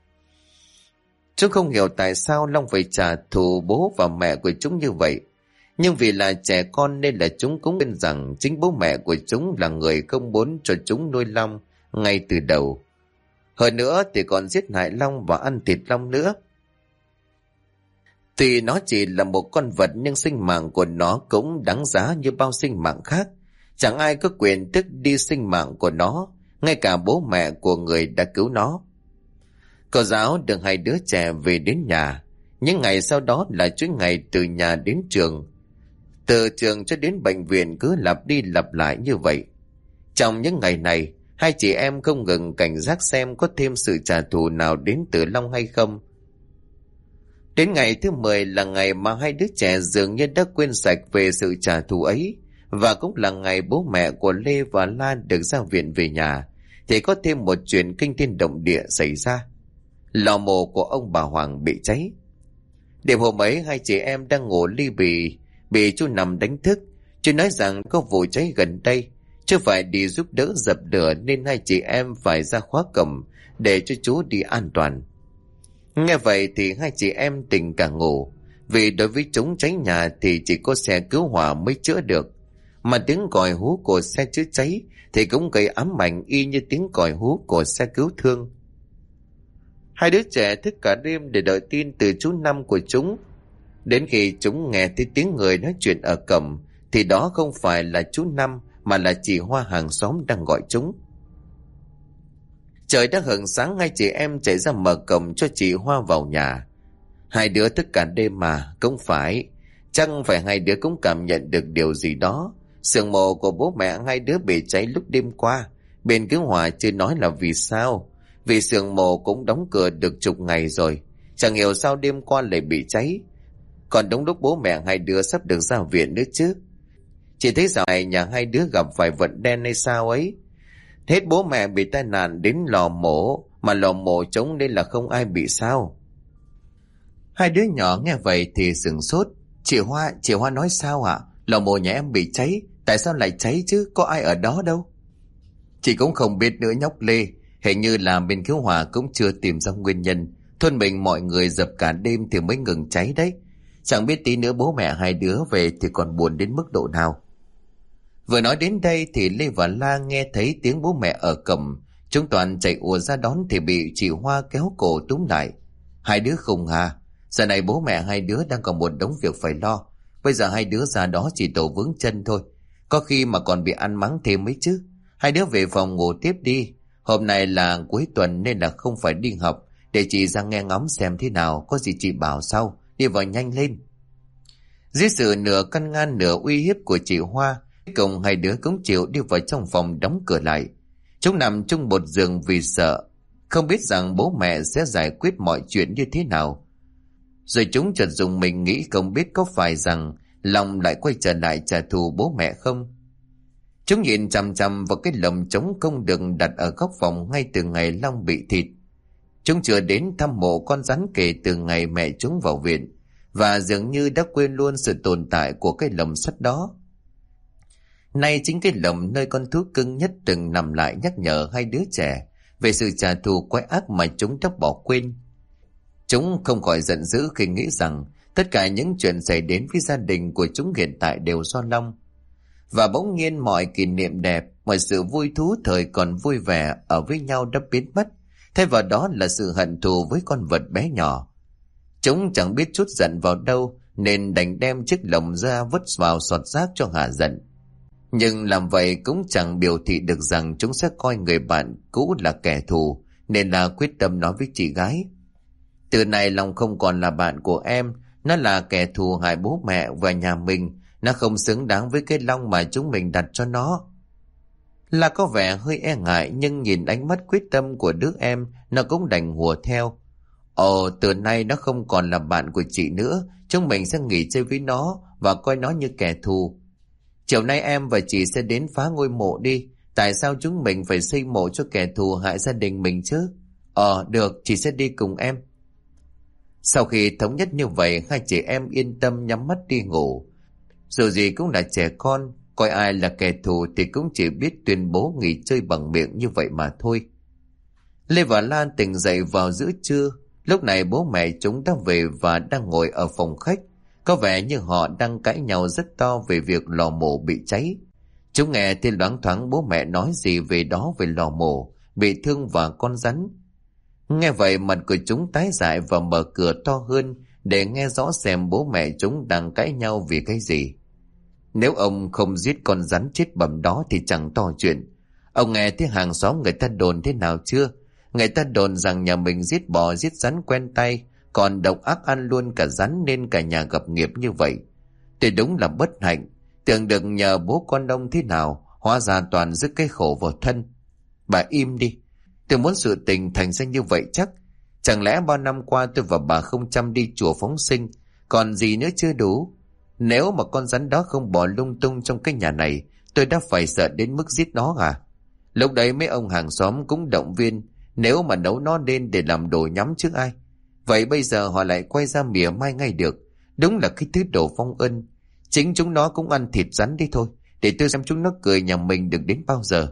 Chúng không hiểu tại sao Long phải trả thù bố và mẹ của chúng như vậy. Nhưng vì là trẻ con nên là chúng cũng quên rằng chính bố mẹ của chúng là người không muốn cho chúng nuôi Long ngay từ đầu. Hơn nữa thì còn giết hại Long và ăn thịt Long nữa. Tuy nó chỉ là một con vật nhưng sinh mạng của nó cũng đáng giá như bao sinh mạng khác. Chẳng ai có quyền tước đi sinh mạng của nó, ngay cả bố mẹ của người đã cứu nó. Cô giáo đưa hai đứa trẻ về đến nhà. Những ngày sau đó là chuỗi ngày từ nhà đến trường. Từ trường cho đến bệnh viện cứ lặp đi lặp lại như vậy. Trong những ngày này, hai chị em không ngừng cảnh giác xem có thêm sự trả thù nào đến từ Long hay không. Đến ngày thứ 10 là ngày mà hai đứa trẻ dường như đã quên sạch về sự trả thù ấy, và cũng là ngày bố mẹ của Lê và La được ra viện về nhà, thì có thêm một chuyện kinh thiên động địa xảy ra. Lò mộ của ông bà Hoàng bị cháy. Đêm hôm ấy hai chị em đang ngủ ly bì, bị chú nằm đánh thức. Chú nói rằng có vụ cháy gần đây, chú phải đi giúp đỡ dập lửa nên hai chị em phải ra khóa cổng để cho chú đi an toàn. Nghe vậy thì hai chị em tỉnh cả ngủ, vì đối với chúng cháy nhà thì chỉ có xe cứu hỏa mới chữa được, mà tiếng còi hú của xe chữa cháy thì cũng gây ám ảnh y như tiếng còi hú của xe cứu thương. Hai đứa trẻ thức cả đêm để đợi tin từ chú Năm của chúng. Đến khi chúng nghe thấy tiếng người nói chuyện ở cổng thì đó không phải là chú Năm mà là chị Hoa hàng xóm đang gọi chúng. Trời đã hửng sáng, hai chị em chạy ra mở cổng cho chị Hoa vào nhà. Hai đứa thức cả đêm mà, cũng phải. Chắc phải hai đứa cũng cảm nhận được điều gì đó. Xưởng mộ của bố mẹ hai đứa bị cháy lúc đêm qua. Bên cứu hỏa chưa nói là vì sao. Vì xưởng mộ cũng đóng cửa được chục ngày rồi. Chẳng hiểu sao đêm qua lại bị cháy. Còn đúng lúc bố mẹ hai đứa sắp được ra viện nữa chứ. Chỉ thấy dạo này nhà hai đứa gặp phải vận đen hay sao ấy. Hết bố mẹ bị tai nạn đến lò mổ, mà lò mổ trống nên là không ai bị sao. Hai đứa nhỏ nghe vậy thì sửng sốt. Chị Hoa nói sao ạ? Lò mổ nhà em bị cháy, tại sao lại cháy chứ, có ai ở đó đâu. Chị cũng không biết nữa nhóc Lê, hình như là bên cứu hỏa cũng chưa tìm ra nguyên nhân. Thôn mình mọi người dập cả đêm thì mới ngừng cháy đấy. Chẳng biết tí nữa bố mẹ hai đứa về thì còn buồn đến mức độ nào. Vừa nói đến đây thì Lê và La nghe thấy tiếng bố mẹ ở cổng. Chúng toàn chạy ùa ra đón thì bị chị Hoa kéo cổ túm lại. Hai đứa khùng hà, giờ này bố mẹ hai đứa đang còn một đống việc phải lo. Bây giờ hai đứa ra đó chỉ tổ vướng chân thôi, có khi mà còn bị ăn mắng thêm mấy chứ. Hai đứa về phòng ngủ tiếp đi. Hôm nay là cuối tuần nên là không phải đi học. Để chị ra nghe ngóng xem thế nào, có gì chị bảo sau, đi vào nhanh lên. Dưới sự nửa căn ngăn nửa uy hiếp của chị Hoa, cùng hai đứa cũng chịu đi vào trong phòng đóng cửa lại. Chúng nằm chung một giường vì sợ, không biết rằng bố mẹ sẽ giải quyết mọi chuyện như thế nào. Rồi chúng chợt dùng mình nghĩ không biết có phải rằng Long lại quay trở lại trả thù bố mẹ không. Chúng nhìn chằm chằm vào cái lồng trống không được đặt ở góc phòng ngay từ ngày Long bị thịt. Chúng chưa đến thăm mộ con rắn kể từ ngày mẹ chúng vào viện, và dường như đã quên luôn sự tồn tại của cái lồng sắt đó. Nay chính cái lồng nơi con thú cưng nhất từng nằm lại nhắc nhở hai đứa trẻ về sự trả thù quái ác mà chúng đã bỏ quên. Chúng không khỏi giận dữ khi nghĩ rằng tất cả những chuyện xảy đến với gia đình của chúng hiện tại đều do Long. Và bỗng nhiên mọi kỷ niệm đẹp, mọi sự vui thú thời còn vui vẻ ở với nhau đã biến mất, thay vào đó là sự hận thù với con vật bé nhỏ. Chúng chẳng biết trút giận vào đâu nên đành đem chiếc lồng ra vứt vào sọt rác cho hả giận. Nhưng làm vậy cũng chẳng biểu thị được rằng chúng sẽ coi người bạn cũ là kẻ thù, nên là quyết tâm nói với chị gái: từ nay Long không còn là bạn của em, nó là kẻ thù hại bố mẹ và nhà mình, nó không xứng đáng với cái Long mà chúng mình đặt cho nó. Là có vẻ hơi e ngại, nhưng nhìn ánh mắt quyết tâm của đứa em, nó cũng đành hùa theo: ồ, từ nay nó không còn là bạn của chị nữa, chúng mình sẽ nghỉ chơi với nó và coi nó như kẻ thù. Chiều nay em và chị sẽ đến phá ngôi mộ đi. Tại sao chúng mình phải xây mộ cho kẻ thù hại gia đình mình chứ? Được, chị sẽ đi cùng em. Sau khi thống nhất như vậy, hai chị em yên tâm nhắm mắt đi ngủ. Dù gì cũng là trẻ con, coi ai là kẻ thù thì cũng chỉ biết tuyên bố nghỉ chơi bằng miệng như vậy mà thôi. Lê và Lan tỉnh dậy vào giữa trưa. Lúc này bố mẹ chúng đã về và đang ngồi ở phòng khách. Có vẻ như họ đang cãi nhau rất to về việc lò mổ bị cháy. Chúng nghe thì loáng thoáng bố mẹ nói gì về đó, về lò mổ bị thương và con rắn. Nghe vậy mặt của chúng tái dại và mở cửa to hơn để nghe rõ xem bố mẹ chúng đang cãi nhau vì cái gì. Nếu ông không giết con rắn chết bầm đó thì chẳng to chuyện. Ông nghe thấy hàng xóm người ta đồn thế nào chưa? Người ta đồn rằng nhà mình giết bò giết rắn quen tay, còn độc ác ăn luôn cả rắn nên cả nhà gặp nghiệp như vậy. Thì đúng là bất hạnh. Tưởng được nhờ bố con ông thế nào, hóa ra toàn rước cái khổ vào thân. Bà im đi. Tôi muốn sự tình thành ra như vậy chắc. Chẳng lẽ bao năm qua tôi và bà không chăm đi chùa phóng sinh, còn gì nữa chưa đủ? Nếu mà con rắn đó không bỏ lung tung trong cái nhà này, tôi đã phải sợ đến mức giết nó à? Lúc đấy mấy ông hàng xóm cũng động viên, nếu mà nấu nó lên để làm đồ nhắm trước ai. Vậy bây giờ họ lại quay ra mỉa mai ngay được. Đúng là cái thứ đồ vong ân. Chính chúng nó cũng ăn thịt rắn đi thôi, để tôi xem chúng nó cười nhà mình được đến bao giờ.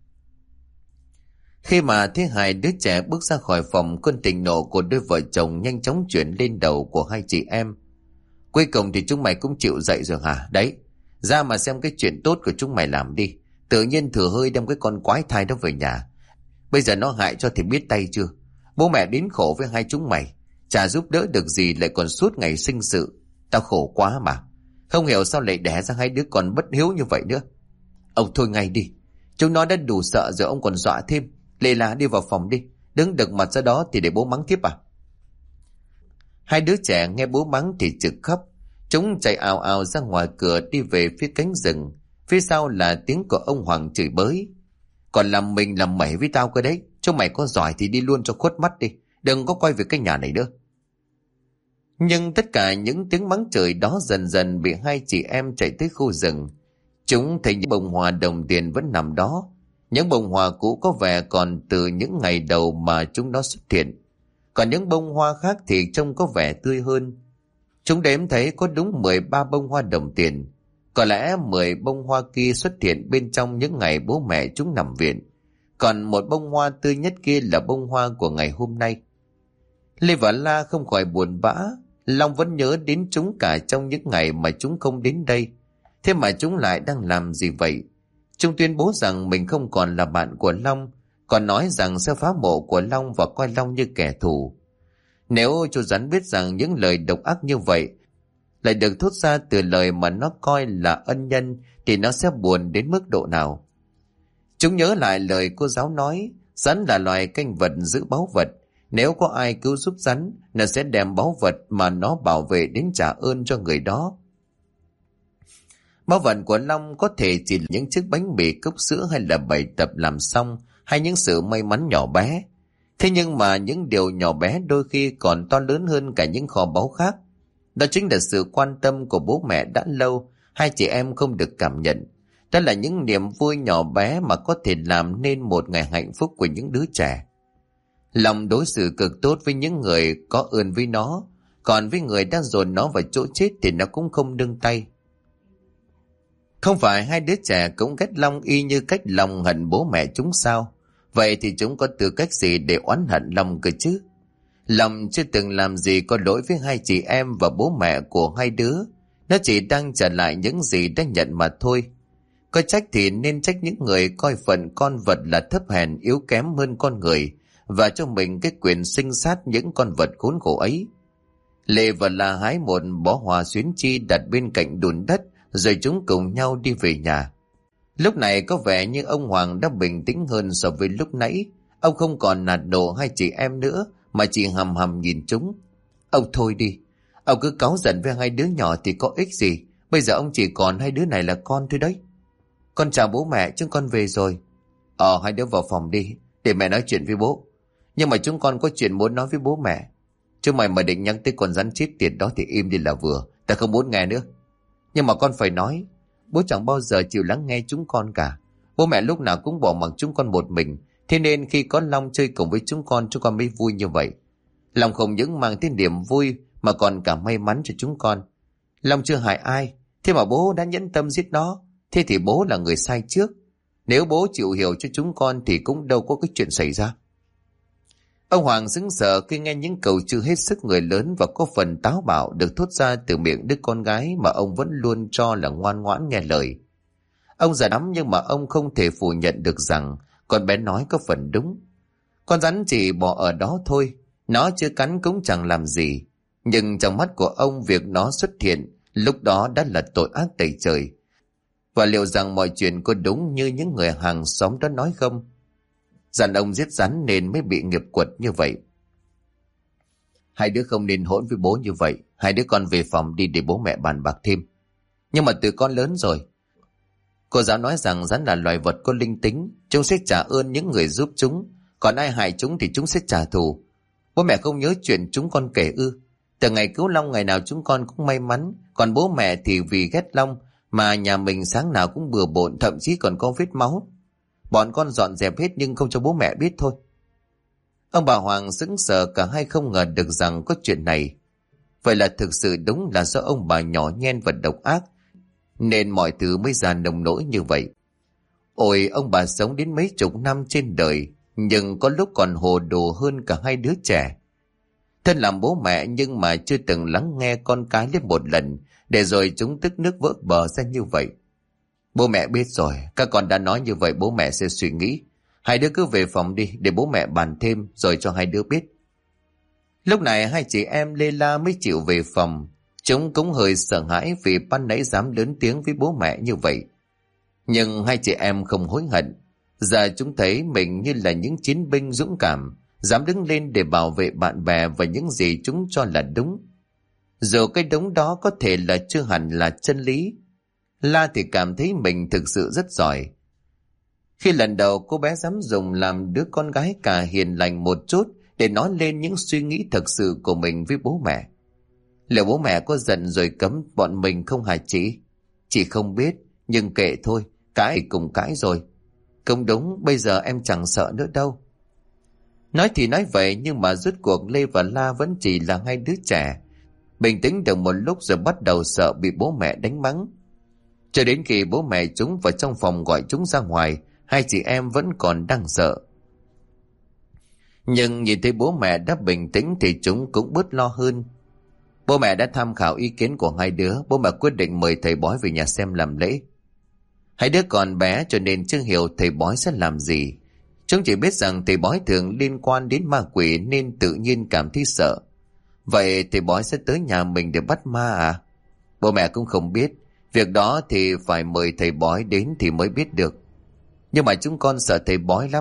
Khi mà thấy hai đứa trẻ bước ra khỏi phòng, cơn tình nộ của đôi vợ chồng nhanh chóng chuyển lên đầu của hai chị em. Cuối cùng thì chúng mày cũng chịu dậy rồi hả? Đấy, ra mà xem cái chuyện tốt của chúng mày làm đi. Tự nhiên thừa hơi đem cái con quái thai đó về nhà. Bây giờ nó hại cho thì biết tay chưa? Bố mẹ đến khổ với hai chúng mày, chả giúp đỡ được gì, lại còn suốt ngày sinh sự. Tao khổ quá mà. Không hiểu sao lại đẻ ra hai đứa con bất hiếu như vậy nữa. Ông thôi ngay đi. Chúng nó đã đủ sợ rồi ông còn dọa thêm. Lê La, đi vào phòng đi. Đứng đực mặt ra đó thì để bố mắng tiếp à? Hai đứa trẻ nghe bố mắng thì trực khóc. Chúng chạy ào ào ra ngoài cửa đi về phía cánh rừng. Phía sau là tiếng của ông Hoàng chửi bới: còn làm mình làm mẩy với tao cơ đấy. Chúng mày có giỏi thì đi luôn cho khuất mắt đi, đừng có quay về cái nhà này nữa. Nhưng tất cả những tiếng mắng chửi đó dần dần bị hai chị em chạy tới khu rừng. Chúng thấy những bông hoa đồng tiền vẫn nằm đó. Những bông hoa cũ có vẻ còn từ những ngày đầu mà chúng nó xuất hiện. Còn những bông hoa khác thì trông có vẻ tươi hơn. Chúng đếm thấy có đúng 13 bông hoa đồng tiền. Có lẽ 10 bông hoa kia xuất hiện bên trong những ngày bố mẹ chúng nằm viện. Còn một bông hoa tươi nhất kia là bông hoa của ngày hôm nay. Lê và La không khỏi buồn bã. Long vẫn nhớ đến chúng cả trong những ngày mà chúng không đến đây. Thế mà chúng lại đang làm gì vậy? Chúng tuyên bố rằng mình không còn là bạn của Long, còn nói rằng sẽ phá mộ của Long và coi Long như kẻ thù. Nếu chú rắn biết rằng những lời độc ác như vậy lại được thốt ra từ lời mà nó coi là ân nhân, thì nó sẽ buồn đến mức độ nào. Chúng nhớ lại lời cô giáo nói, Rắn là loài canh vật giữ báu vật. Nếu có ai cứu giúp rắn, nó sẽ đem báu vật mà nó bảo vệ đến trả ơn cho người đó. Báu vật của Long có thể chỉ là những chiếc bánh mì, cốc sữa hay là bài tập làm xong, hay những sự may mắn nhỏ bé. Thế nhưng mà những điều nhỏ bé đôi khi còn to lớn hơn cả những kho báu khác. Đó chính là sự quan tâm của bố mẹ đã lâu hai chị em không được cảm nhận. Đó là những niềm vui nhỏ bé mà có thể làm nên một ngày hạnh phúc của những đứa trẻ. Lòng đối xử cực tốt với những người có ơn với nó, còn với người đang dồn nó vào chỗ chết thì nó cũng không nương tay. Không phải hai đứa trẻ cũng ghét Long y như cách Long hận bố mẹ chúng sao? Vậy thì chúng có tư cách gì để oán hận Long cơ chứ? Long chưa từng làm gì có lỗi với hai chị em và bố mẹ của hai đứa. Nó chỉ đang trả lại những gì đã nhận mà thôi. Có trách thì nên trách những người coi phận con vật là thấp hèn yếu kém hơn con người, và cho mình cái quyền sinh sát những con vật khốn khổ ấy. Lệ và La hái một bó hoa xuyến chi đặt bên cạnh đùn đất, rồi chúng cùng nhau đi về nhà. Lúc này có vẻ như ông Hoàng đã bình tĩnh hơn so với lúc nãy. Ông không còn nạt nộ hai chị em nữa, mà chỉ hầm hầm nhìn chúng. Ông thôi đi, ông cứ cáu giận với hai đứa nhỏ thì có ích gì. Bây giờ ông chỉ còn hai đứa này là con thôi đấy. Con chào bố mẹ, chúng con về rồi. Hai đứa vào phòng đi, để mẹ nói chuyện với bố. Nhưng mà chúng con có chuyện muốn nói với bố mẹ. Chứ mày mà định nhắc tới con rắn chết tiệt đó thì im đi là vừa. Ta không muốn nghe nữa. Nhưng mà con phải nói. Bố chẳng bao giờ chịu lắng nghe chúng con cả. Bố mẹ lúc nào cũng bỏ mặc chúng con một mình. Thế nên khi có Long chơi cùng với chúng con mới vui như vậy. Long không những mang tới niềm vui mà còn cả may mắn cho chúng con. Long chưa hại ai, thế mà bố đã nhẫn tâm giết nó. Thế thì bố là người sai trước. Nếu bố chịu hiểu cho chúng con thì cũng đâu có cái chuyện xảy ra. Ông Hoàng sững sờ khi nghe những câu chữ hết sức người lớn và có phần táo bạo được thốt ra từ miệng đứa con gái mà ông vẫn luôn cho là ngoan ngoãn nghe lời. Ông già lắm nhưng mà ông không thể phủ nhận được rằng con bé nói có phần đúng. Con rắn chỉ bỏ ở đó thôi, nó chưa cắn cũng chẳng làm gì. Nhưng trong mắt của ông việc nó xuất hiện lúc đó đã là tội ác tày trời. Và liệu rằng mọi chuyện có đúng như những người hàng xóm đó nói không? Dặn ông giết rắn nên mới bị nghiệp quật như vậy. Hai đứa không nên hỗn với bố như vậy. Hai đứa con về phòng đi để bố mẹ bàn bạc thêm. Nhưng mà tụi con lớn rồi. Cô giáo nói rằng rắn là loài vật có linh tính. Chúng sẽ trả ơn những người giúp chúng. Còn ai hại chúng thì chúng sẽ trả thù. Bố mẹ không nhớ chuyện chúng con kể ư? Từ ngày cứu Long ngày nào chúng con cũng may mắn. Còn bố mẹ thì vì ghét Long mà nhà mình sáng nào cũng bừa bộn, thậm chí còn có vết máu. Bọn con dọn dẹp hết nhưng không cho bố mẹ biết thôi. Ông bà Hoàng sững sờ, cả hai không ngờ được rằng có chuyện này. Vậy là thực sự đúng là do ông bà nhỏ nhen và độc ác nên mọi thứ mới ra nông nỗi như vậy. Ôi, ông bà sống đến mấy chục năm trên đời nhưng có lúc còn hồ đồ hơn cả hai đứa trẻ. Thân làm bố mẹ nhưng mà chưa từng lắng nghe con cái lên một lần, để rồi chúng tức nước vỡ bờ ra như vậy. Bố mẹ biết rồi, các con đã nói như vậy bố mẹ sẽ suy nghĩ. Hai đứa cứ về phòng đi để bố mẹ bàn thêm rồi cho hai đứa biết. Lúc này hai chị em Lê La mới chịu về phòng. Chúng cũng hơi sợ hãi vì ban nãy dám lớn tiếng với bố mẹ như vậy. Nhưng hai chị em không hối hận. Giờ chúng thấy mình như là những chiến binh dũng cảm, dám đứng lên để bảo vệ bạn bè và những gì chúng cho là đúng. Dù cái đúng đó có thể là chưa hẳn là chân lý. La thì cảm thấy mình thực sự rất giỏi. Khi lần đầu cô bé dám dùng làm đứa con gái cả hiền lành một chút để nói lên những suy nghĩ thật sự của mình với bố mẹ. Liệu bố mẹ có giận rồi cấm bọn mình không hả chị? Chị không biết, nhưng kệ thôi, cãi cùng cãi rồi. Không đúng, bây giờ em chẳng sợ nữa đâu. Nói thì nói vậy nhưng mà rốt cuộc Lê và La vẫn chỉ là hai đứa trẻ. Bình tĩnh được một lúc rồi bắt đầu sợ bị bố mẹ đánh mắng. Cho đến khi bố mẹ chúng vào trong phòng gọi chúng ra ngoài, hai chị em vẫn còn đang sợ. Nhưng nhìn thấy bố mẹ đã bình tĩnh thì chúng cũng bớt lo hơn. Bố mẹ đã tham khảo ý kiến của hai đứa, bố mẹ quyết định mời thầy bói về nhà xem làm lễ. Hai đứa còn bé cho nên chưa hiểu thầy bói sẽ làm gì. Chúng chỉ biết rằng thầy bói thường liên quan đến ma quỷ nên tự nhiên cảm thấy sợ. Vậy thầy bói sẽ tới nhà mình để bắt ma à? Bố mẹ cũng không biết. Việc đó thì phải mời thầy bói đến thì mới biết được. Nhưng mà chúng con sợ thầy bói lắm.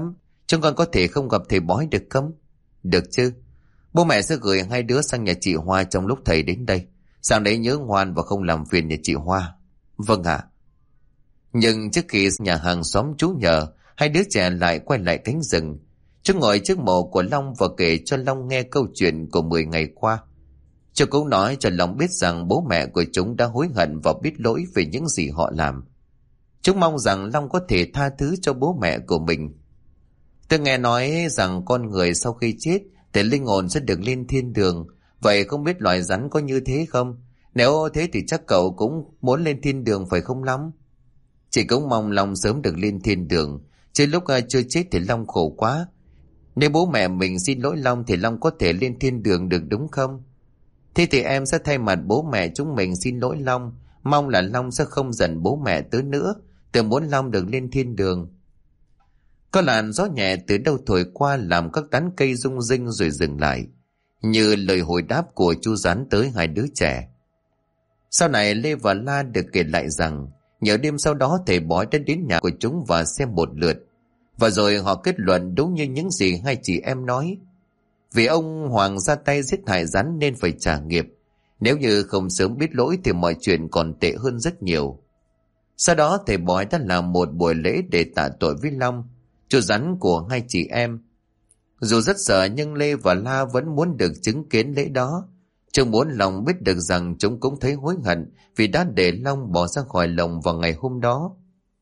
Chúng con có thể không gặp thầy bói được không? Được chứ. Bố mẹ sẽ gửi hai đứa sang nhà chị Hoa trong lúc thầy đến đây. Sang đấy nhớ ngoan và không làm phiền nhà chị Hoa. Vâng ạ. Nhưng trước khi nhà hàng xóm trú nhờ, hai đứa trẻ lại quay lại cánh rừng. Chúng ngồi trước mộ của Long và kể cho Long nghe câu chuyện của 10 ngày qua. Chúng cũng nói cho Long biết rằng bố mẹ của chúng đã hối hận và biết lỗi về những gì họ làm. Chúng mong rằng Long có thể tha thứ cho bố mẹ của mình. Tôi nghe nói rằng con người sau khi chết thì linh hồn sẽ được lên thiên đường. Vậy không biết loài rắn có như thế không? Nếu thế thì chắc cậu cũng muốn lên thiên đường phải không Long? Chị cũng mong Long sớm được lên thiên đường. Chứ lúc chưa chết thì Long khổ quá. Nếu bố mẹ mình xin lỗi Long thì Long có thể lên thiên đường được đúng không? Thế thì em sẽ thay mặt bố mẹ chúng mình xin lỗi Long. Mong là Long sẽ không giận bố mẹ tới nữa. Tôi muốn Long được lên thiên đường. Có làn gió nhẹ từ đâu thổi qua làm các tán cây rung rinh rồi dừng lại. Như lời hồi đáp của chú rắn tới hai đứa trẻ. Sau này Lê và La được kể lại rằng nhiều đêm sau đó thầy bói đã đến nhà của chúng và xem một lượt. Và rồi họ kết luận đúng như những gì hai chị em nói. Vì ông Hoàng ra tay giết hại rắn nên phải trả nghiệp. Nếu như không sớm biết lỗi thì mọi chuyện còn tệ hơn rất nhiều. Sau đó thầy bói đã làm một buổi lễ để tạ tội với Long, chú rắn của hai chị em. Dù rất sợ nhưng Lê và La vẫn muốn được chứng kiến lễ đó. Chúng muốn Long biết được rằng chúng cũng thấy hối hận vì đã để Long bỏ ra khỏi lồng vào ngày hôm đó.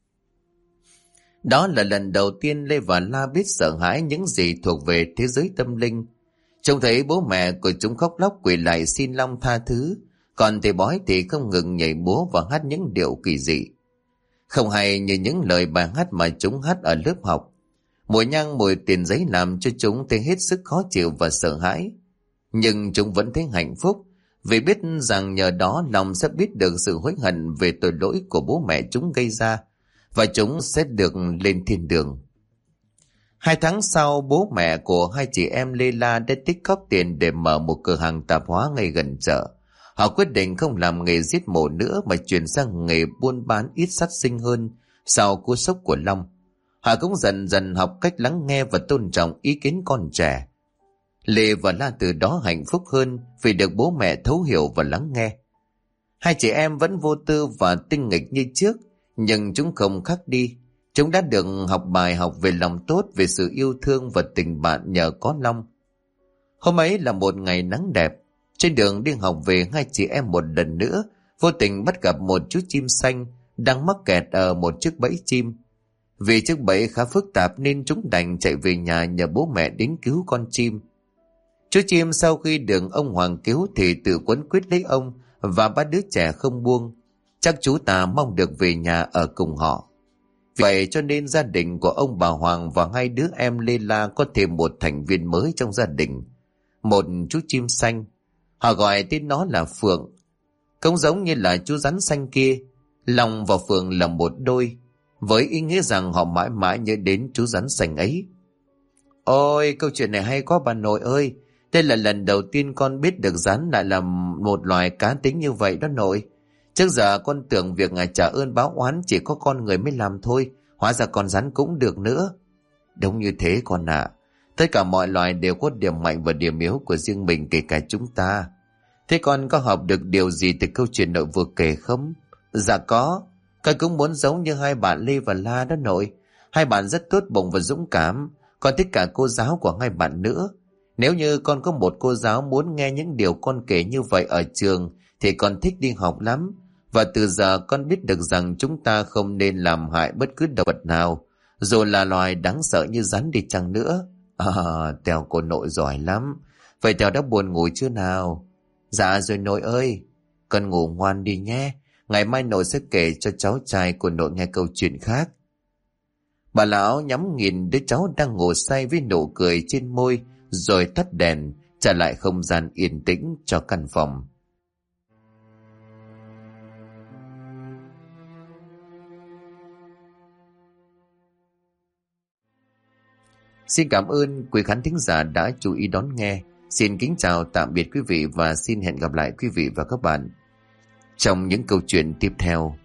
Đó là lần đầu tiên Lê và La biết sợ hãi những gì thuộc về thế giới tâm linh. Trông thấy bố mẹ của chúng khóc lóc quỳ lại xin Long tha thứ, còn thầy bói thì không ngừng nhảy múa và hát những điệu kỳ dị. Không hay như những lời bài hát mà chúng hát ở lớp học. Mùi nhang mùi tiền giấy làm cho chúng thấy hết sức khó chịu và sợ hãi. Nhưng chúng vẫn thấy hạnh phúc vì biết rằng nhờ đó Long sẽ biết được sự hối hận về tội lỗi của bố mẹ chúng gây ra và chúng sẽ được lên thiên đường. 2 tháng sau, bố mẹ của hai chị em Lê La đã tích góp tiền để mở một cửa hàng tạp hóa ngay gần chợ. Họ quyết định không làm nghề giết mổ nữa mà chuyển sang nghề buôn bán ít sát sinh hơn sau cú sốc của Long. Họ cũng dần dần học cách lắng nghe và tôn trọng ý kiến con trẻ. Lê và La từ đó hạnh phúc hơn vì được bố mẹ thấu hiểu và lắng nghe. Hai chị em vẫn vô tư và tinh nghịch như trước, nhưng chúng không khác đi. Chúng đã được học bài học về lòng tốt, về sự yêu thương và tình bạn nhờ có Long. Hôm ấy là một ngày nắng đẹp. Trên đường đi học về, hai chị em một lần nữa vô tình bắt gặp một chú chim xanh đang mắc kẹt ở một chiếc bẫy chim. Vì chiếc bẫy khá phức tạp nên chúng đành chạy về nhà nhờ bố mẹ đến cứu con chim. Chú chim sau khi được ông Hoàng cứu thì tự quấn quýt lấy ông và ba đứa trẻ không buông. Chắc chú ta mong được về nhà ở cùng họ. Vậy cho nên gia đình của ông bà Hoàng và hai đứa em Lê La có thêm một thành viên mới trong gia đình. Một chú chim xanh. Họ gọi tên nó là Phượng. Cũng giống như là chú rắn xanh kia, Long và Phượng là một đôi, với ý nghĩa rằng họ mãi mãi nhớ đến chú rắn xanh ấy. Ôi, câu chuyện này hay quá bà nội ơi. Đây là lần đầu tiên con biết được rắn lại là một loài cá tính như vậy đó nội. Trước giờ con tưởng việc trả ơn báo oán chỉ có con người mới làm thôi, hóa ra con rắn cũng được nữa. Đúng như thế con ạ. Tất cả mọi loài đều có điểm mạnh và điểm yếu của riêng mình, kể cả chúng ta. Thế con có học được điều gì từ câu chuyện nội vừa kể không? Dạ có. Con cũng muốn giống như hai bạn Lê và La đó nội. Hai bạn rất tốt bụng và dũng cảm. Con thích cả cô giáo của hai bạn nữa. Nếu như con có một cô giáo muốn nghe những điều con kể như vậy ở trường thì con thích đi học lắm. Và từ giờ con biết được rằng chúng ta không nên làm hại bất cứ động vật nào, dù là loài đáng sợ như rắn đi chăng nữa. Tèo của nội giỏi lắm. Vậy Tèo đã buồn ngủ chưa nào? Dạ rồi nội ơi. Con ngủ ngoan đi nhé. Ngày mai nội sẽ kể cho cháu trai của nội nghe câu chuyện khác. Bà lão nhắm nhìn đứa cháu đang ngủ say với nụ cười trên môi, rồi tắt đèn, trả lại không gian yên tĩnh cho căn phòng. Xin cảm ơn quý khán thính giả đã chú ý đón nghe. Xin kính chào tạm biệt quý vị và xin hẹn gặp lại quý vị và các bạn trong những câu chuyện tiếp theo.